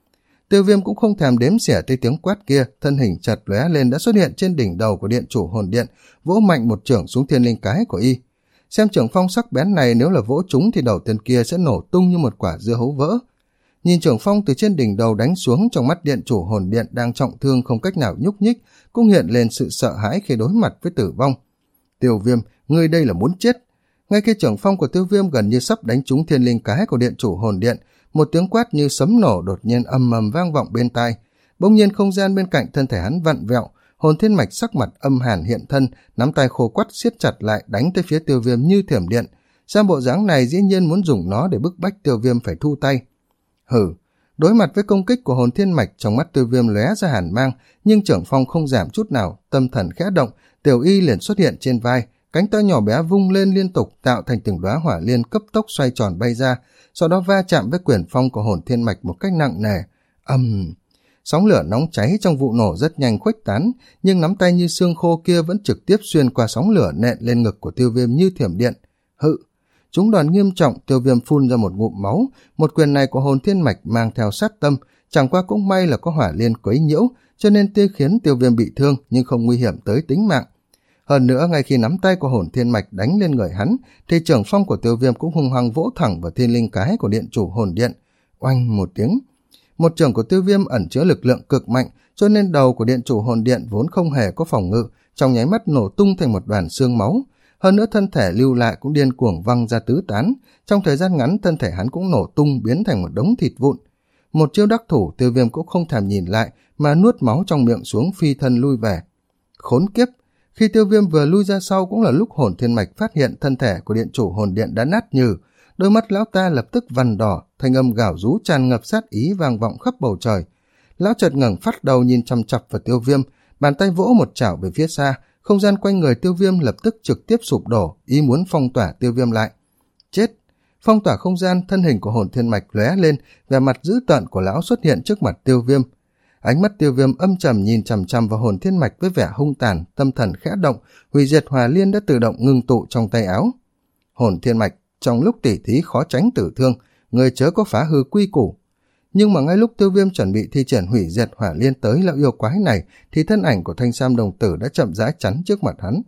Tiêu Viêm cũng không thèm đếm xỉa tới tiếng quát kia, thân hình chợt lóe lên đã xuất hiện trên đỉnh đầu của điện chủ hồn điện, vỗ mạnh một chưởng xuống thiên linh cái của y. Xem chưởng phong sắc bén này nếu là vỗ trúng thì đầu tên kia sẽ nổ tung như một quả dưa hấu vỡ. Nhìn chưởng phong từ trên đỉnh đầu đánh xuống, trong mắt điện chủ hồn điện đang trọng thương không cách nào nhúc nhích, cũng hiện lên sự sợ hãi khi đối mặt với tử vong. Tiêu Viêm, ngươi đây là muốn chết. Ngay khi chưởng phong của Tiêu Viêm gần như sắp đánh trúng thiên linh cái của điện chủ hồn điện, một tiếng quát như sấm nổ đột nhiên ầm ầm vang vọng bên tai. Bỗng nhiên không gian bên cạnh thân thể hắn vặn vẹo, hồn thiên mạch sắc mặt âm hàn hiện thân, nắm tay khô quắt siết chặt lại đánh tới phía Tiêu Viêm như thiểm điện. Xem bộ dáng này dĩ nhiên muốn dùng nó để bức bách Tiêu Viêm phải thu tay. Hử, đối mặt với công kích của hồn thiên mạch, trong mắt Tiêu Viêm lóe ra hàn mang, nhưng chưởng phong không giảm chút nào, tâm thần khẽ động, tiểu y liền xuất hiện trên vai, cánh tay nhỏ bé vung lên liên tục tạo thành từng đóa hỏa liên cấp tốc xoay tròn bay ra, sau đó va chạm với quyền phong của hồn thiên mạch một cách nặng nề. Ầm, um, sóng lửa nóng cháy trong vụ nổ rất nhanh khuếch tán, nhưng nắm tay như xương khô kia vẫn trực tiếp xuyên qua sóng lửa nện lên ngực của Tiêu Viêm như thiểm điện. Hự, chúng đòn nghiêm trọng, Tiêu Viêm phun ra một ngụm máu. Một quyền này của hồn thiên mạch mang theo sát tâm, chẳng qua cũng may là có hỏa liên quấy nhiễu, cho nên tiêu khiến Tiêu Viêm bị thương nhưng không nguy hiểm tới tính mạng. Hơn nữa, ngay khi nắm tay của hồn thiên mạch đánh lên người hắn, thì chưởng phong của Tiêu Viêm cũng hung hăng vỗ thẳng vào thiên linh cái của điện chủ hồn điện. Oanh một tiếng, một chưởng của Tiêu Viêm ẩn chứa lực lượng cực mạnh, cho nên đầu của điện chủ hồn điện vốn không hề có phòng ngự, trong nháy mắt nổ tung thành một đoàn xương máu. Hơn nữa thân thể lưu lại cũng điên cuồng văng ra tứ tán, trong thời gian ngắn thân thể hắn cũng nổ tung biến thành một đống thịt vụn. Một chiêu đắc thủ, Tiêu Viêm cũng không thèm nhìn lại mà nuốt máu trong miệng xuống phi thân lui về. Khốn kiếp! Khi Tiêu Viêm vừa lui ra sau cũng là lúc hồn thiên mạch phát hiện thân thể của điện chủ hồn điện đã nát nhừ, đôi mắt lão ta lập tức vằn đỏ, thanh âm gào rú tràn ngập sát ý vang vọng khắp bầu trời. Lão chợt ngẩng phát đầu nhìn chăm chặp vào Tiêu Viêm, bàn tay vỗ một chảo về phía xa, không gian quanh người Tiêu Viêm lập tức trực tiếp sụp đổ, ý muốn phong tỏa Tiêu Viêm lại. Chết! Phong tỏa không gian, thân hình của hồn thiên mạch lóe lên, vẻ mặt dữ tợn của lão xuất hiện trước mặt Tiêu Viêm. Ánh mắt Tiêu Viêm âm trầm nhìn chằm chằm vào hồn thiên mạch với vẻ hung tàn, tâm thần khẽ động, hủy diệt hỏa liên đã tự động ngưng tụ trong tay áo. Hồn thiên mạch, trong lúc tỉ thí khó tránh tử thương, người chớ có phá hư quy củ. Nhưng mà ngay lúc Tiêu Viêm chuẩn bị thi triển hủy diệt hỏa liên tới lão yêu quái này, thì thân ảnh của thanh sam đồng tử đã chậm rãi chắn trước mặt hắn.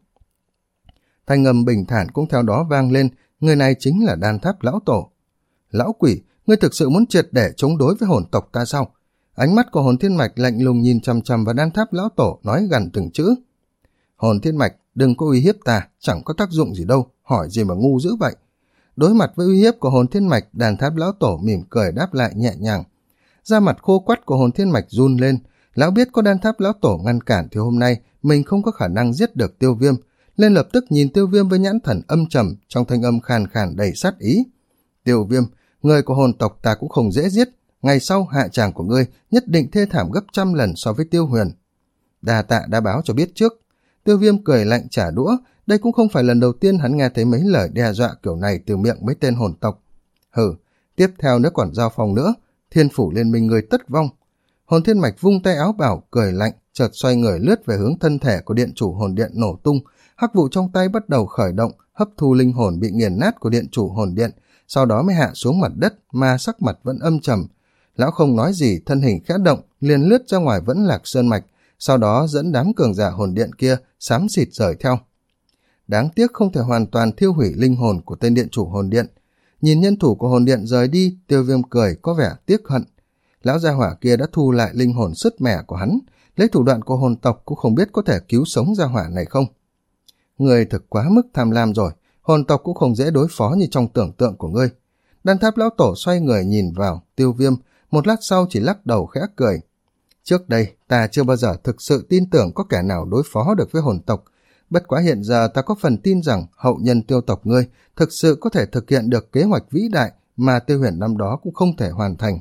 Thanh âm bình thản cũng theo đó vang lên, người này chính là Đan Tháp lão tổ. Lão quỷ, ngươi thực sự muốn triệt để chống đối với hồn tộc ta sao? Ánh mắt của hồn thiên mạch lạnh lùng nhìn chằm chằm vào Đan Tháp lão tổ, nói gằn từng chữ. Hồn thiên mạch, đừng có uy hiếp ta, chẳng có tác dụng gì đâu, hỏi gì mà ngu dữ vậy. Đối mặt với uy hiếp của hồn thiên mạch, Đan Tháp lão tổ mỉm cười đáp lại nhẹ nhàng. Da mặt khô quắt của hồn thiên mạch run lên, lão biết có Đan Tháp lão tổ ngăn cản thì hôm nay mình không có khả năng giết được Tiêu Viêm, nên lập tức nhìn Tiêu Viêm với nhãn thần âm trầm, trong thanh âm khàn khàn đầy sát ý. Tiêu Viêm, người của hồn tộc ta cũng không dễ giết, ngày sau hạ tràng của ngươi nhất định thê thảm gấp trăm lần so với Tiêu Huyền. Đà tạ đã báo cho biết trước. Tiêu Viêm cười lạnh trả đũa, đây cũng không phải lần đầu tiên hắn nghe thấy mấy lời đe dọa kiểu này từ miệng mấy tên hồn tộc. Hừ, tiếp theo nếu còn giao phòng nữa, thiên phủ liên minh người tất vong. Hồn thiên mạch vung tay áo bảo cười lạnh, chợt xoay người lướt về hướng thân thể của điện chủ hồn điện nổ tung, hắc vụ trong tay bắt đầu khởi động, hấp thu linh hồn bị nghiền nát của điện chủ hồn điện, sau đó mới hạ xuống mặt đất mà sắc mặt vẫn âm trầm. Lão không nói gì, thân hình khẽ động, liền lướt ra ngoài Vẫn Lạc Sơn Mạch, sau đó dẫn đám cường giả hồn điện kia xám xịt rời theo. Đáng tiếc không thể hoàn toàn thiêu hủy linh hồn của tên điện chủ hồn điện. Nhìn nhân thủ của hồn điện rời đi, Tiêu Viêm cười có vẻ tiếc hận. Lão gia hỏa kia đã thu lại linh hồn sứt mẻ của hắn, lấy thủ đoạn của hồn tộc cũng không biết có thể cứu sống gia hỏa này không. Người thực quá mức tham lam rồi, hồn tộc cũng không dễ đối phó như trong tưởng tượng của ngươi. Đan Tháp lão tổ xoay người nhìn vào Tiêu Viêm, một lát sau chỉ lắc đầu khẽ cười. Trước đây ta chưa bao giờ thực sự tin tưởng có kẻ nào đối phó được với hồn tộc, bất quá hiện giờ ta có phần tin rằng hậu nhân Tiêu tộc ngươi thực sự có thể thực hiện được kế hoạch vĩ đại mà Tiêu Huyền năm đó cũng không thể hoàn thành.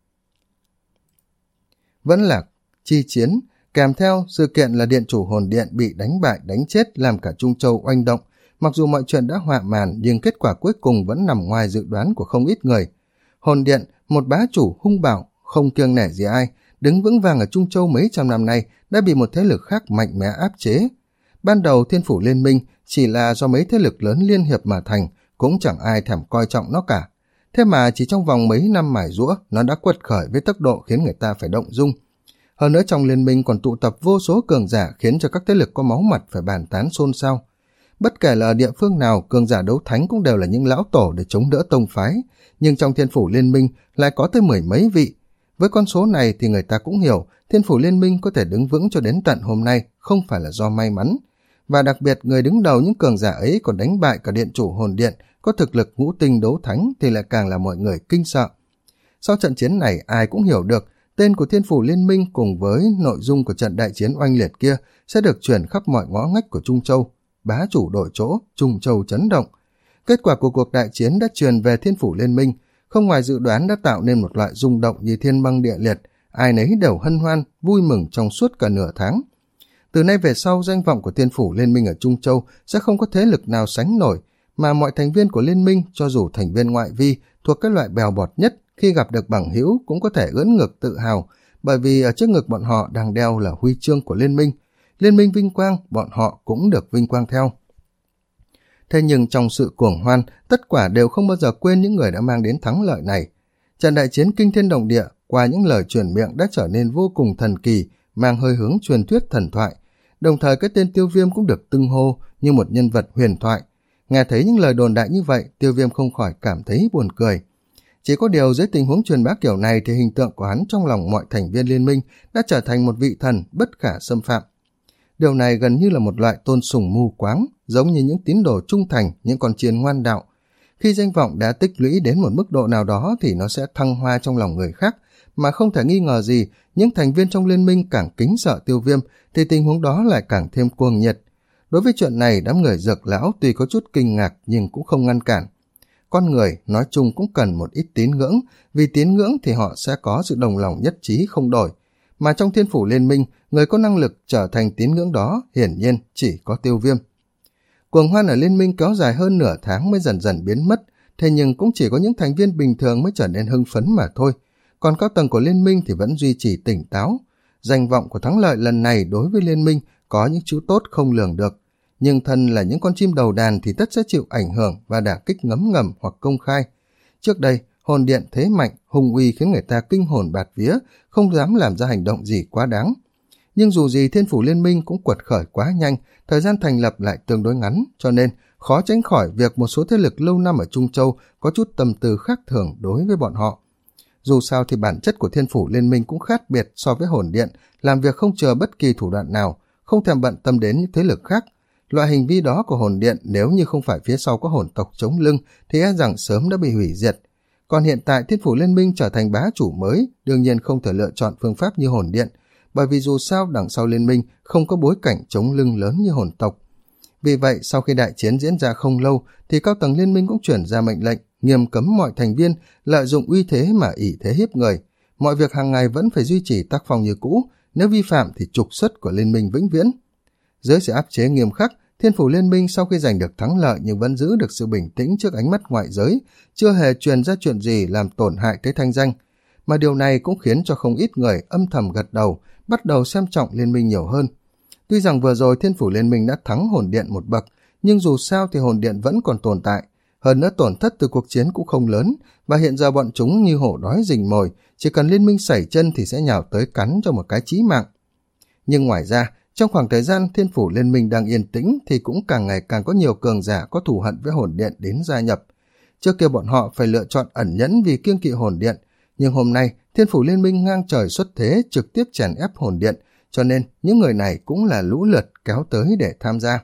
Vẫn là chi chiến, kèm theo sự kiện là điện chủ hồn điện bị đánh bại đánh chết làm cả Trung Châu oanh động. Mặc dù mọi chuyện đã họa màn nhưng kết quả cuối cùng vẫn nằm ngoài dự đoán của không ít người. Hồn điện, một bá chủ hung bạo, không kiêng nể gì ai, đứng vững vàng ở Trung Châu mấy trăm năm nay đã bị một thế lực khác mạnh mẽ áp chế. Ban đầu Thiên Phủ Liên Minh chỉ là do mấy thế lực lớn liên hiệp mà thành, cũng chẳng ai thèm coi trọng nó cả. Thế mà chỉ trong vòng mấy năm mài giũa, nó đã quật khởi với tốc độ khiến người ta phải động dung. Hơn nữa trong liên minh còn tụ tập vô số cường giả khiến cho các thế lực có máu mặt phải bàn tán xôn xao. Bất kể là ở địa phương nào, cường giả đấu thánh cũng đều là những lão tổ để chống đỡ tông phái, nhưng trong Thiên Phủ Liên minh lại có tới mười mấy vị. Với con số này thì người ta cũng hiểu Thiên Phủ Liên minh có thể đứng vững cho đến tận hôm nay không phải là do may mắn. Và đặc biệt người đứng đầu những cường giả ấy còn đánh bại cả điện chủ hồn điện có thực lực ngũ tinh đấu thánh thì lại càng là mọi người kinh sợ. Sau trận chiến này ai cũng hiểu được tên của Thiên Phủ Liên minh cùng với nội dung của trận đại chiến oanh liệt kia sẽ được truyền khắp mọi ngõ ngách của Trung Châu. Bá chủ đổi chỗ, Trung Châu chấn động. Kết quả của cuộc đại chiến đã truyền về Thiên Phủ Liên minh, không ngoài dự đoán đã tạo nên một loại rung động như thiên băng địa liệt, ai nấy đều hân hoan, vui mừng trong suốt cả nửa tháng. Từ nay về sau, danh vọng của Thiên Phủ Liên minh ở Trung Châu sẽ không có thế lực nào sánh nổi, mà mọi thành viên của Liên minh, cho dù thành viên ngoại vi, thuộc các loại bèo bọt nhất, khi gặp được bằng hữu cũng có thể ưỡn ngực tự hào, bởi vì ở trước ngực bọn họ đang đeo là huy chương của Liên minh. Liên minh vinh quang, bọn họ cũng được vinh quang theo. Thế nhưng trong sự cuồng hoan, tất cả đều không bao giờ quên những người đã mang đến thắng lợi này. Trận đại chiến kinh thiên động địa, qua những lời truyền miệng đã trở nên vô cùng thần kỳ, mang hơi hướng truyền thuyết thần thoại. Đồng thời cái tên Tiêu Viêm cũng được tưng hô như một nhân vật huyền thoại. Nghe thấy những lời đồn đại như vậy, Tiêu Viêm không khỏi cảm thấy buồn cười. Chỉ có điều dưới tình huống truyền bá kiểu này thì hình tượng của hắn trong lòng mọi thành viên liên minh đã trở thành một vị thần bất khả xâm phạm. Điều này gần như là một loại tôn sùng mù quáng, giống như những tín đồ trung thành, những con chiên ngoan đạo. Khi danh vọng đã tích lũy đến một mức độ nào đó thì nó sẽ thăng hoa trong lòng người khác, mà không thể nghi ngờ gì, những thành viên trong liên minh càng kính sợ Tiêu Viêm thì tình huống đó lại càng thêm cuồng nhiệt. Đối với chuyện này, đám người Dược lão tuy có chút kinh ngạc nhưng cũng không ngăn cản. Con người nói chung cũng cần một ít tín ngưỡng, vì tín ngưỡng thì họ sẽ có sự đồng lòng nhất trí không đổi. Mà trong Thiên Phủ Liên minh, người có năng lực trở thành tín ngưỡng đó hiển nhiên chỉ có Tiêu Viêm. Cuồng hoan ở liên minh kéo dài hơn nửa tháng mới dần dần biến mất, thế nhưng cũng chỉ có những thành viên bình thường mới trở nên hưng phấn mà thôi. Còn cao tầng của liên minh thì vẫn duy trì tỉnh táo. Danh vọng của thắng lợi lần này đối với liên minh có những chú tốt không lường được. Nhưng thân là những con chim đầu đàn thì tất sẽ chịu ảnh hưởng và đả kích ngấm ngầm hoặc công khai. Trước đây, hồn điện thế mạnh, hùng uy khiến người ta kinh hồn bạt vía, không dám làm ra hành động gì quá đáng. Nhưng dù gì Thiên Phủ Liên minh cũng quật khởi quá nhanh, thời gian thành lập lại tương đối ngắn, cho nên khó tránh khỏi việc một số thế lực lâu năm ở Trung Châu có chút tâm tư khác thường đối với bọn họ. Dù sao thì bản chất của Thiên Phủ Liên minh cũng khác biệt so với hồn điện, làm việc không chờ bất kỳ thủ đoạn nào, không thèm bận tâm đến những thế lực khác. Loại hành vi đó của hồn điện nếu như không phải phía sau có hồn tộc chống lưng thì e rằng sớm đã bị hủy diệt. Còn hiện tại Thiên Phủ Liên minh trở thành bá chủ mới, đương nhiên không thể lựa chọn phương pháp như hồn điện, bởi vì dù sao đằng sau liên minh không có bối cảnh chống lưng lớn như hồn tộc. Vì vậy sau khi đại chiến diễn ra không lâu thì cao tầng liên minh cũng chuyển ra mệnh lệnh nghiêm cấm mọi thành viên lợi dụng uy thế mà ỷ thế hiếp người. Mọi việc hàng ngày vẫn phải duy trì tác phong như cũ, nếu vi phạm thì trục xuất của liên minh vĩnh viễn. Dưới sự áp chế nghiêm khắc, Thiên Phủ Liên minh sau khi giành được thắng lợi nhưng vẫn giữ được sự bình tĩnh trước ánh mắt ngoại giới, chưa hề truyền ra chuyện gì làm tổn hại tới thanh danh. Mà điều này cũng khiến cho không ít người âm thầm gật đầu, bắt đầu xem trọng liên minh nhiều hơn. Tuy rằng vừa rồi Thiên Phủ Liên minh đã thắng hồn điện một bậc, nhưng dù sao thì hồn điện vẫn còn tồn tại. Hơn nữa tổn thất từ cuộc chiến cũng không lớn, và hiện giờ bọn chúng như hổ đói rình mồi, chỉ cần liên minh sẩy chân thì sẽ nhào tới cắn cho một cái chí mạng. Nhưng ngoài ra, trong khoảng thời gian Thiên Phủ Liên minh đang yên tĩnh thì cũng càng ngày càng có nhiều cường giả có thù hận với hồn điện đến gia nhập. Trước kia bọn họ phải lựa chọn ẩn nhẫn vì kiêng kỵ hồn điện, nhưng hôm nay Thiên Phủ Liên minh ngang trời xuất thế trực tiếp chèn ép hồn điện, cho nên những người này cũng là lũ lượt kéo tới để tham gia.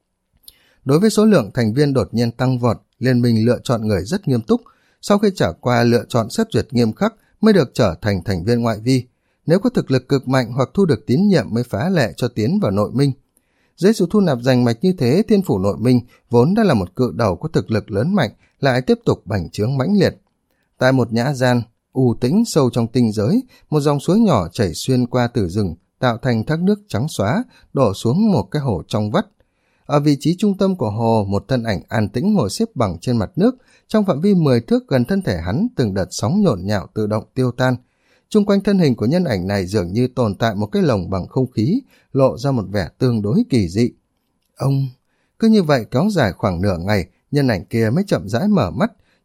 Đối với số lượng thành viên đột nhiên tăng vọt, liên minh lựa chọn người rất nghiêm túc, sau khi trải qua lựa chọn xét duyệt nghiêm khắc mới được trở thành thành viên ngoại vi. Nếu có thực lực cực mạnh hoặc thu được tín nhiệm mới phá lệ cho tiến vào nội minh. Dưới sự thu nạp rành mạch như thế, Thiên Phủ nội minh vốn đã là một cự đầu có thực lực lớn mạnh, lại tiếp tục bành trướng mãnh liệt. Tại một nhã gian u tĩnh sâu trong tinh giới, một dòng suối nhỏ chảy xuyên qua từ rừng, tạo thành thác nước trắng xóa, đổ xuống một cái hồ trong vắt. Ở vị trí trung tâm của hồ, một thân ảnh an tĩnh ngồi xếp bằng trên mặt nước, trong phạm vi mười thước gần thân thể hắn, từng đợt sóng nhộn nhạo tự động tiêu tan. Chung quanh thân hình của nhân ảnh này dường như tồn tại một cái lồng bằng không khí, lộ ra một vẻ tương đối kỳ dị. Ông... Cứ như vậy kéo dài khoảng nửa ngày, nhân ảnh kia mới chậm rãi mở mắt,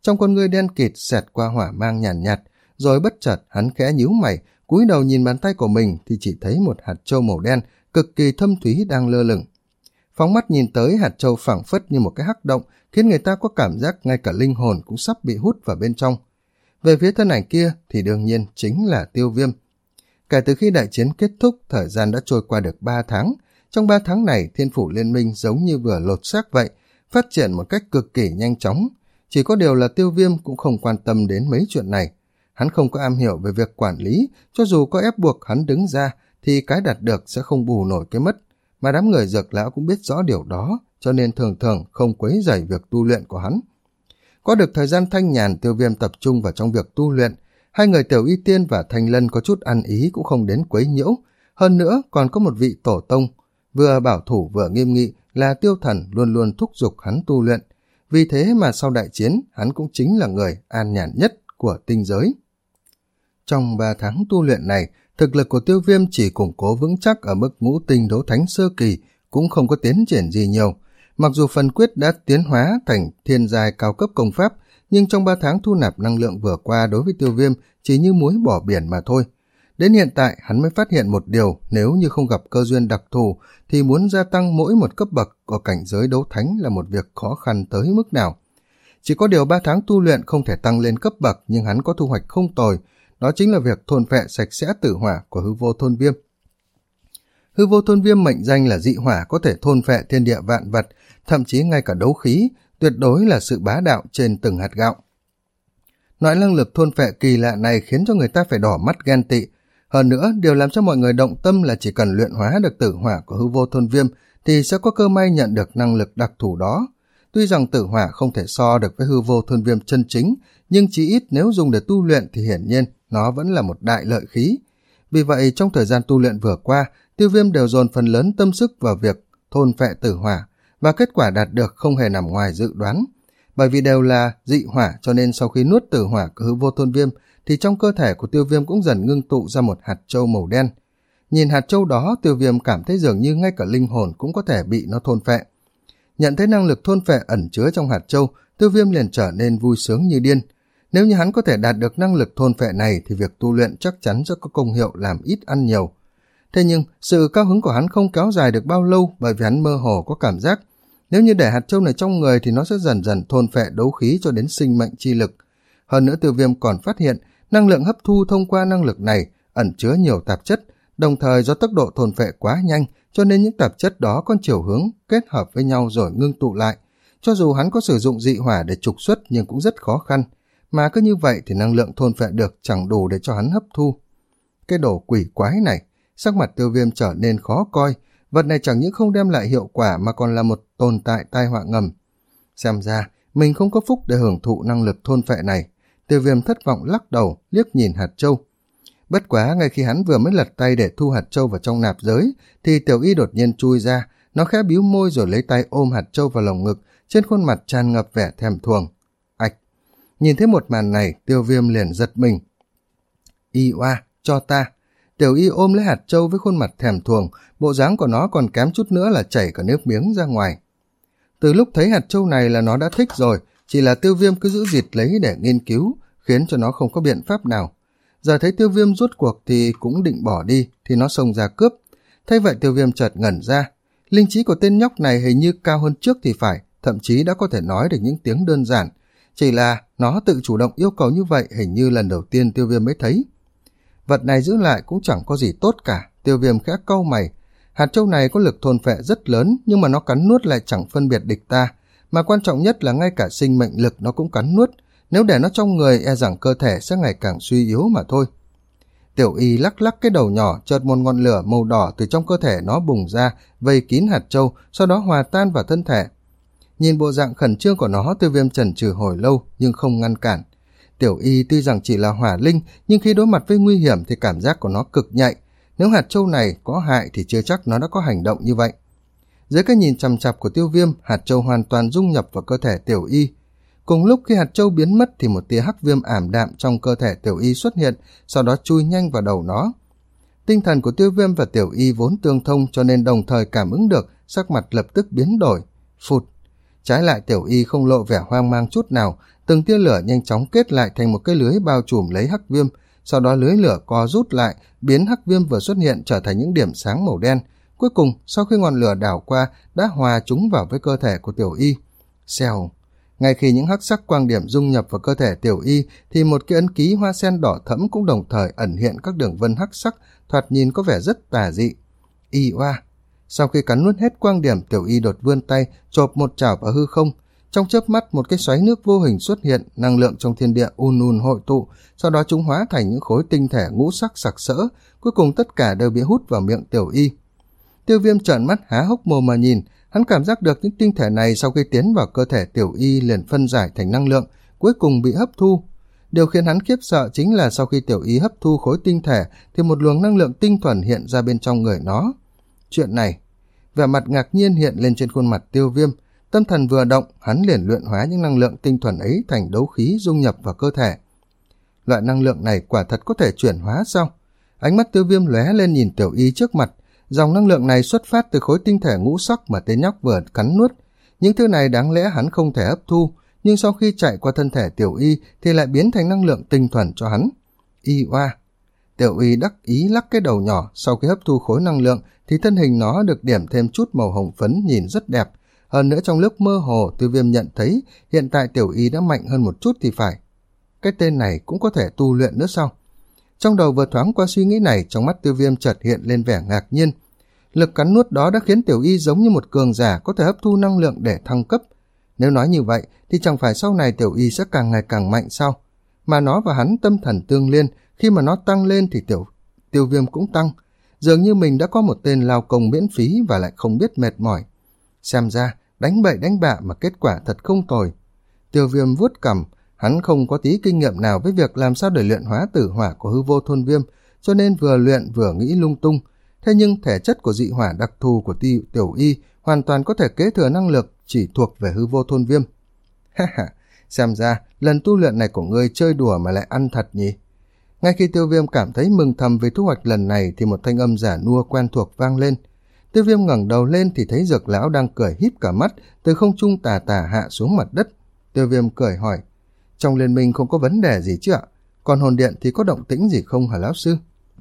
Trong con ngươi đen kịt xẹt qua hỏa mang nhàn nhạt, nhạt, rồi bất chợt hắn khẽ nhíu mày, cúi đầu nhìn bàn tay của mình thì chỉ thấy một hạt châu màu đen cực kỳ thâm thúy đang lơ lửng. Phóng mắt nhìn tới, hạt châu phảng phất như một cái hắc động, khiến người ta có cảm giác ngay cả linh hồn cũng sắp bị hút vào bên trong. Về phía thân ảnh kia thì đương nhiên chính là Tiêu Viêm. Kể từ khi đại chiến kết thúc, thời gian đã trôi qua được ba tháng. Trong ba tháng này, Thiên Phủ Liên Minh giống như vừa lột xác vậy, phát triển một cách cực kỳ nhanh chóng. Chỉ có điều là Tiêu Viêm cũng không quan tâm đến mấy chuyện này. Hắn không có am hiểu về việc quản lý, cho dù có ép buộc hắn đứng ra, thì cái đạt được sẽ không bù nổi cái mất. Mà đám người Dược lão cũng biết rõ điều đó, cho nên thường thường không quấy rầy việc tu luyện của hắn. Có được thời gian thanh nhàn, Tiêu Viêm tập trung vào trong việc tu luyện. Hai người Tiểu Y Tiên và Thanh Lân có chút ăn ý cũng không đến quấy nhiễu. Hơn nữa còn có một vị tổ tông, vừa bảo thủ vừa nghiêm nghị là Tiêu Thần luôn luôn thúc giục hắn tu luyện. Vì thế mà sau đại chiến, hắn cũng chính là người an nhàn nhất của tinh giới. Trong ba tháng tu luyện này, thực lực của Tiêu Viêm chỉ củng cố vững chắc ở mức ngũ tinh đấu thánh sơ kỳ, cũng không có tiến triển gì nhiều. Mặc dù phần quyết đã tiến hóa thành thiên giai cao cấp công pháp, nhưng trong ba tháng thu nạp năng lượng vừa qua đối với Tiêu Viêm chỉ như muối bỏ biển mà thôi. Đến hiện tại hắn mới phát hiện một điều, nếu như không gặp cơ duyên đặc thù thì muốn gia tăng mỗi một cấp bậc của cảnh giới đấu thánh là một việc khó khăn tới mức nào. Chỉ có điều ba tháng tu luyện không thể tăng lên cấp bậc, nhưng hắn có thu hoạch không tồi, đó chính là việc thôn phệ sạch sẽ tử hỏa của Hư Vô Thôn Viêm. Hư Vô Thôn Viêm mệnh danh là dị hỏa có thể thôn phệ thiên địa vạn vật, thậm chí ngay cả đấu khí, tuyệt đối là sự bá đạo trên từng hạt gạo. Loại năng lực thôn phệ kỳ lạ này khiến cho người ta phải đỏ mắt ghen tị. Hơn nữa, điều làm cho mọi người động tâm là chỉ cần luyện hóa được tử hỏa của Hư Vô Thôn Viêm thì sẽ có cơ may nhận được năng lực đặc thù đó. Tuy rằng tử hỏa không thể so được với Hư Vô Thôn Viêm chân chính, nhưng chỉ ít nếu dùng để tu luyện thì hiển nhiên nó vẫn là một đại lợi khí. Vì vậy, trong thời gian tu luyện vừa qua, Tiêu Viêm đều dồn phần lớn tâm sức vào việc thôn phệ tử hỏa, và kết quả đạt được không hề nằm ngoài dự đoán. Bởi vì đều là dị hỏa, cho nên sau khi nuốt tử hỏa của Hư Vô Thôn Viêm thì trong cơ thể của Tiêu Viêm cũng dần ngưng tụ ra một hạt châu màu đen. Nhìn hạt châu đó, Tiêu Viêm cảm thấy dường như ngay cả linh hồn cũng có thể bị nó thôn phệ. Nhận thấy năng lực thôn phệ ẩn chứa trong hạt châu, Tiêu Viêm liền trở nên vui sướng như điên. Nếu như hắn có thể đạt được năng lực thôn phệ này thì việc tu luyện chắc chắn sẽ có công hiệu làm ít ăn nhiều. Thế nhưng, sự cao hứng của hắn không kéo dài được bao lâu, bởi vì hắn mơ hồ có cảm giác nếu như để hạt châu này trong người thì nó sẽ dần dần thôn phệ đấu khí cho đến sinh mệnh chi lực. Hơn nữa, Tiêu Viêm còn phát hiện năng lượng hấp thu thông qua năng lực này ẩn chứa nhiều tạp chất, đồng thời do tốc độ thôn phệ quá nhanh cho nên những tạp chất đó có chiều hướng kết hợp với nhau rồi ngưng tụ lại. Cho dù hắn có sử dụng dị hỏa để trục xuất nhưng cũng rất khó khăn, mà cứ như vậy thì năng lượng thôn phệ được chẳng đủ để cho hắn hấp thu. Cái đồ quỷ quái này, sắc mặt Tiêu Viêm trở nên khó coi, vật này chẳng những không đem lại hiệu quả mà còn là một tồn tại tai họa ngầm. Xem ra, mình không có phúc để hưởng thụ năng lực thôn phệ này. Tiêu Viêm thất vọng lắc đầu, liếc nhìn hạt châu. Bất quá, ngay khi hắn vừa mới lật tay để thu hạt châu vào trong nạp giới, thì Tiểu Y đột nhiên chui ra, nó khẽ bĩu môi rồi lấy tay ôm hạt châu vào lồng ngực, trên khuôn mặt tràn ngập vẻ thèm thuồng. Ạch! Nhìn thấy một màn này, Tiêu Viêm liền giật mình. Y oa, cho ta! Tiểu Y ôm lấy hạt châu với khuôn mặt thèm thuồng, bộ dáng của nó còn kém chút nữa là chảy cả nước miếng ra ngoài. Từ lúc thấy hạt châu này là nó đã thích rồi, chỉ là Tiêu Viêm cứ giữ gìn lấy để nghiên cứu, khiến cho nó không có biện pháp nào. Giờ thấy Tiêu Viêm rút cuộc thì cũng định bỏ đi, thì nó xông ra cướp. Thay vậy Tiêu Viêm chợt ngẩn ra. Linh trí của tên nhóc này hình như cao hơn trước thì phải, thậm chí đã có thể nói được những tiếng đơn giản. Chỉ là nó tự chủ động yêu cầu như vậy hình như lần đầu tiên Tiêu Viêm mới thấy. Vật này giữ lại cũng chẳng có gì tốt cả, Tiêu Viêm khẽ cau mày. Hạt châu này có lực thôn phệ rất lớn, nhưng mà nó cắn nuốt lại chẳng phân biệt địch ta. Mà quan trọng nhất là ngay cả sinh mệnh lực nó cũng cắn nuốt. Nếu để nó trong người e rằng cơ thể sẽ ngày càng suy yếu mà thôi. Tiểu Y lắc lắc cái đầu nhỏ, chợt một ngọn lửa màu đỏ từ trong cơ thể nó bùng ra, vây kín hạt châu, sau đó hòa tan vào thân thể. Nhìn bộ dạng khẩn trương của nó, Tiêu Viêm chần chừ hồi lâu nhưng không ngăn cản. Tiểu Y tuy rằng chỉ là hỏa linh, nhưng khi đối mặt với nguy hiểm thì cảm giác của nó cực nhạy. Nếu hạt châu này có hại thì chưa chắc nó đã có hành động như vậy. Dưới cái nhìn chằm chặp của Tiêu Viêm, hạt châu hoàn toàn dung nhập vào cơ thể Tiểu Y. Cùng lúc khi hạt châu biến mất thì một tia hắc viêm ảm đạm trong cơ thể Tiểu Y xuất hiện, sau đó chui nhanh vào đầu nó. Tinh thần của Tiêu Viêm và Tiểu Y vốn tương thông cho nên đồng thời cảm ứng được, sắc mặt lập tức biến đổi. Phụt! Trái lại Tiểu Y không lộ vẻ hoang mang chút nào, từng tia lửa nhanh chóng kết lại thành một cái lưới bao trùm lấy hắc viêm, sau đó lưới lửa co rút lại, biến hắc viêm vừa xuất hiện trở thành những điểm sáng màu đen. Cuối cùng, sau khi ngọn lửa đảo qua, đã hòa chúng vào với cơ thể của Tiểu Y. Xèo! Ngay khi những hắc sắc quang điểm dung nhập vào cơ thể Tiểu Y, thì một cái ấn ký hoa sen đỏ thẫm cũng đồng thời ẩn hiện các đường vân hắc sắc, thoạt nhìn có vẻ rất tà dị. Y oa! Sau khi cắn nuốt hết quang điểm, Tiểu Y đột vươn tay, chộp một chảo vào hư không. Trong chớp mắt, một cái xoáy nước vô hình xuất hiện, năng lượng trong thiên địa ùn ùn hội tụ, sau đó chúng hóa thành những khối tinh thể ngũ sắc sặc sỡ, cuối cùng tất cả đều bị hút vào miệng Tiểu Y. Tiêu Viêm trợn mắt há hốc mồm mà nhìn, hắn cảm giác được những tinh thể này sau khi tiến vào cơ thể Tiểu Y liền phân giải thành năng lượng, cuối cùng bị hấp thu. Điều khiến hắn khiếp sợ chính là sau khi Tiểu Y hấp thu khối tinh thể thì một luồng năng lượng tinh thuần hiện ra bên trong người nó. Chuyện này, vẻ mặt ngạc nhiên hiện lên trên khuôn mặt Tiêu Viêm, tâm thần vừa động, hắn liền luyện hóa những năng lượng tinh thuần ấy thành đấu khí dung nhập vào cơ thể. Loại năng lượng này quả thật có thể chuyển hóa sao? Ánh mắt Tiêu Viêm lóe lên nhìn Tiểu Y trước mặt. Dòng năng lượng này xuất phát từ khối tinh thể ngũ sắc mà tên nhóc vừa cắn nuốt. Những thứ này đáng lẽ hắn không thể hấp thu, nhưng sau khi chạy qua thân thể Tiểu Y thì lại biến thành năng lượng tinh thuần cho hắn. Y oa! Tiểu Y đắc ý lắc cái đầu nhỏ, sau khi hấp thu khối năng lượng thì thân hình nó được điểm thêm chút màu hồng phấn nhìn rất đẹp. Hơn nữa trong lúc mơ hồ, Tiêu Viêm nhận thấy hiện tại Tiểu Y đã mạnh hơn một chút thì phải. Cái tên này cũng có thể tu luyện nữa sao? Trong đầu vừa thoáng qua suy nghĩ này, trong mắt Tiêu Viêm chợt hiện lên vẻ ngạc nhiên. Lực cắn nuốt đó đã khiến Tiểu Y giống như một cường giả có thể hấp thu năng lượng để thăng cấp. Nếu nói như vậy thì chẳng phải sau này Tiểu Y sẽ càng ngày càng mạnh sao? Mà nó và hắn tâm thần tương liên, khi mà nó tăng lên thì Tiểu Tiêu Viêm cũng tăng. Dường như mình đã có một tên lao công miễn phí và lại không biết mệt mỏi. Xem ra đánh bậy đánh bạ mà kết quả thật không tồi. Tiêu Viêm vuốt cằm, hắn không có tí kinh nghiệm nào với việc làm sao để luyện hóa tử hỏa của hư vô thôn viêm, cho nên vừa luyện vừa nghĩ lung tung. Thế nhưng thể chất của dị hỏa đặc thù của Tiểu Y hoàn toàn có thể kế thừa năng lực chỉ thuộc về hư vô thôn viêm. Ha ha, xem ra lần tu luyện này của ngươi chơi đùa mà lại ăn thật nhỉ. Ngay khi Tiêu Viêm cảm thấy mừng thầm về thu hoạch lần này thì một thanh âm giả nua quen thuộc vang lên. Tiêu Viêm ngẩng đầu lên thì thấy Dược lão đang cười híp cả mắt từ không trung tà tà hạ xuống mặt đất. Tiêu Viêm cười hỏi, trong liên minh không có vấn đề gì chứ ạ? Còn hồn điện thì có động tĩnh gì không hả lão sư?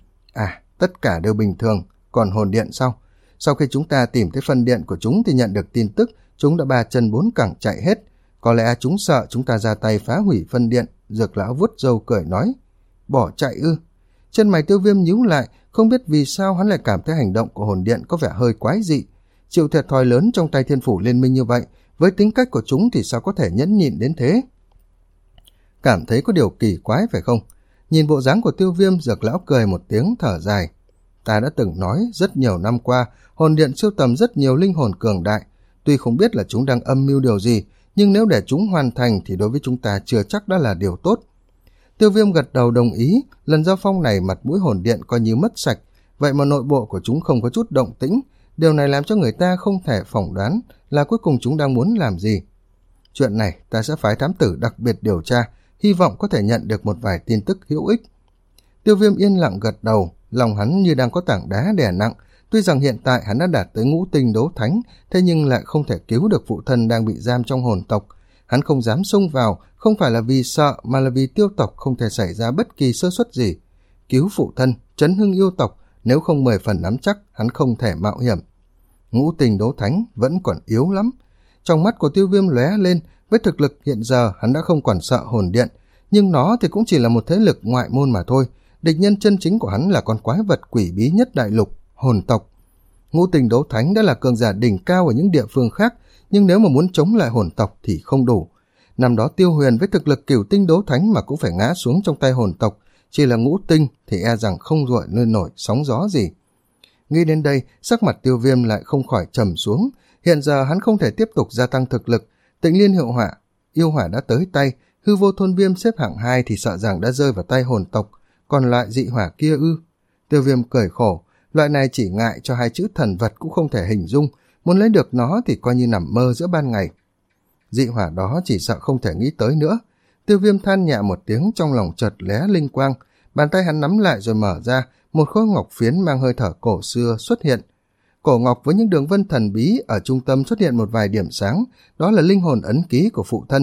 À, tất cả đều bình thường. Còn hồn điện sao? Sau khi chúng ta tìm thấy phân điện của chúng thì nhận được tin tức chúng đã ba chân bốn cẳng chạy hết. Có lẽ chúng sợ chúng ta ra tay phá hủy phân điện. Dược lão vuốt râu cười nói, bỏ chạy ư? Chân mày Tiêu Viêm nhíu lại, không biết vì sao hắn lại cảm thấy hành động của hồn điện có vẻ hơi quái dị. Chịu thiệt thòi lớn trong tay Thiên Phủ Liên Minh như vậy, với tính cách của chúng thì sao có thể nhẫn nhịn đến thế? Cảm thấy có điều kỳ quái phải không? Nhìn bộ dáng của Tiêu Viêm, Dược lão cười một tiếng thở dài. Ta đã từng nói rất nhiều năm qua, hồn điện sưu tầm rất nhiều linh hồn cường đại. Tuy không biết là chúng đang âm mưu điều gì, nhưng nếu để chúng hoàn thành thì đối với chúng ta chưa chắc đã là điều tốt. Tiêu Viêm gật đầu đồng ý, lần giao phong này mặt mũi hồn điện coi như mất sạch, vậy mà nội bộ của chúng không có chút động tĩnh. Điều này làm cho người ta không thể phỏng đoán là cuối cùng chúng đang muốn làm gì. Chuyện này ta sẽ phái thám tử đặc biệt điều tra, hy vọng có thể nhận được một vài tin tức hữu ích. Tiêu Viêm yên lặng gật đầu, lòng hắn như đang có tảng đá đè nặng. Tuy rằng hiện tại hắn đã đạt tới ngũ tinh đấu thánh, thế nhưng lại không thể cứu được phụ thân đang bị giam trong hồn tộc. Hắn không dám xông vào, không phải là vì sợ mà là vì tiêu tộc không thể xảy ra bất kỳ sơ suất gì. Cứu phụ thân, trấn hưng yêu tộc, nếu không mười phần nắm chắc, hắn không thể mạo hiểm. Ngũ tinh đấu thánh vẫn còn yếu lắm. Trong mắt của Tiêu Viêm lóe lên, với thực lực hiện giờ hắn đã không còn sợ hồn điện, nhưng nó thì cũng chỉ là một thế lực ngoại môn mà thôi. Địch nhân chân chính của hắn là con quái vật quỷ bí nhất đại lục, hồn tộc. Ngũ tinh đấu thánh đã là cường giả đỉnh cao ở những địa phương khác, nhưng nếu mà muốn chống lại hồn tộc thì không đủ. Năm đó Tiêu Huyền với thực lực cửu tinh đấu thánh mà cũng phải ngã xuống trong tay hồn tộc, chỉ là ngũ tinh thì e rằng không dội lên nổi sóng gió gì. Nghĩ đến đây, sắc mặt Tiêu Viêm lại không khỏi trầm xuống. Hiện giờ hắn không thể tiếp tục gia tăng thực lực. Tịnh liên hiệu hỏa, yêu hỏa đã tới tay, hư vô thôn viêm xếp hạng hai thì sợ rằng đã rơi vào tay hồn tộc. Còn loại dị hỏa kia ư? Tiêu Viêm cười khổ, loại này chỉ ngại cho hai chữ thần vật cũng không thể hình dung, muốn lấy được nó thì coi như nằm mơ giữa ban ngày. Dị hỏa đó chỉ sợ không thể nghĩ tới nữa. Tiêu Viêm than nhẹ một tiếng, trong lòng chợt lóe linh quang, bàn tay hắn nắm lại rồi mở ra, một khối ngọc phiến mang hơi thở cổ xưa xuất hiện. Cổ ngọc với những đường vân thần bí, ở trung tâm xuất hiện một vài điểm sáng, đó là linh hồn ấn ký của phụ thân.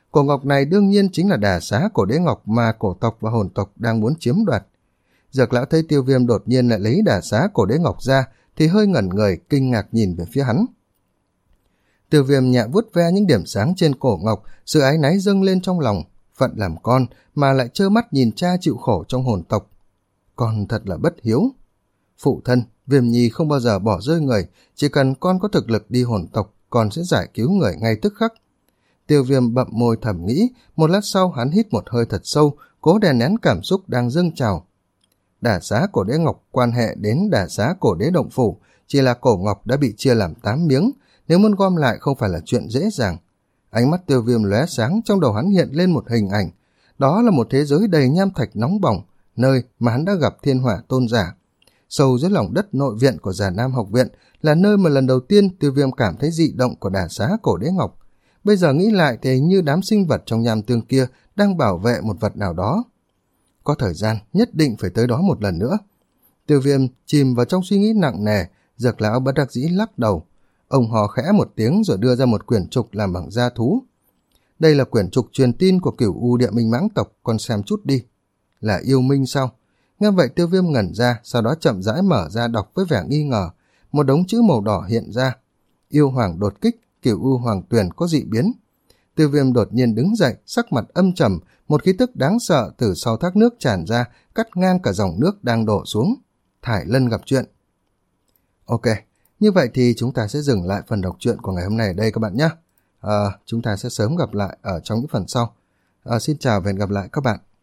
Cổ ngọc này đương nhiên chính là đà xá cổ đế ngọc mà cổ tộc và hồn tộc đang muốn chiếm đoạt. Dược lão thấy Tiêu Viêm đột nhiên lại lấy đà xá cổ đế ngọc ra thì hơi ngẩn người, kinh ngạc nhìn về phía hắn. Tiêu Viêm nhẹ vuốt ve những điểm sáng trên cổ ngọc, sự áy náy dâng lên trong lòng. Phận làm con mà lại trơ mắt nhìn cha chịu khổ trong hồn tộc. Con thật là bất hiếu. Phụ thân, Viêm Nhi không bao giờ bỏ rơi người, chỉ cần con có thực lực đi hồn tộc, con sẽ giải cứu người ngay tức khắc. Tiêu Viêm bậm môi thầm nghĩ, một lát sau hắn hít một hơi thật sâu, cố đè nén cảm xúc đang dâng trào. Đả xá cổ đế ngọc quan hệ đến đả xá cổ đế động phủ, chỉ là cổ ngọc đã bị chia làm tám miếng, nếu muốn gom lại không phải là chuyện dễ dàng. Ánh mắt Tiêu Viêm lóe sáng, trong đầu hắn hiện lên một hình ảnh, đó là một thế giới đầy nham thạch nóng bỏng, nơi mà hắn đã gặp Thiên Hỏa tôn giả. Sâu dưới lòng đất nội viện của Già Nam học viện là nơi mà lần đầu tiên Tiêu Viêm cảm thấy dị động của đả xá cổ đế ngọc. Bây giờ nghĩ lại thì như đám sinh vật trong nham tương kia đang bảo vệ một vật nào đó. Có thời gian, nhất định phải tới đó một lần nữa. Tiêu Viêm chìm vào trong suy nghĩ nặng nề, Dược lão bất đắc dĩ lắc đầu. Ông hò khẽ một tiếng rồi đưa ra một quyển trục làm bằng da thú. Đây là quyển trục truyền tin của Cửu U Địa Minh Mãng tộc, con xem chút đi. Là yêu minh sao? Nghe vậy Tiêu Viêm ngẩn ra, sau đó chậm rãi mở ra đọc với vẻ nghi ngờ. Một đống chữ màu đỏ hiện ra. Yêu hoàng đột kích, Cửu U hoàng tuyển có dị biến. Tiêu Viêm đột nhiên đứng dậy, sắc mặt âm trầm, một khí tức đáng sợ từ sau thác nước tràn ra, cắt ngang cả dòng nước đang đổ xuống. Thải Lân gặp chuyện. Ok, như vậy thì chúng ta sẽ dừng lại phần đọc truyện của ngày hôm nay ở đây các bạn nhé. À, chúng ta sẽ sớm gặp lại ở trong những phần sau. À, xin chào và hẹn gặp lại các bạn.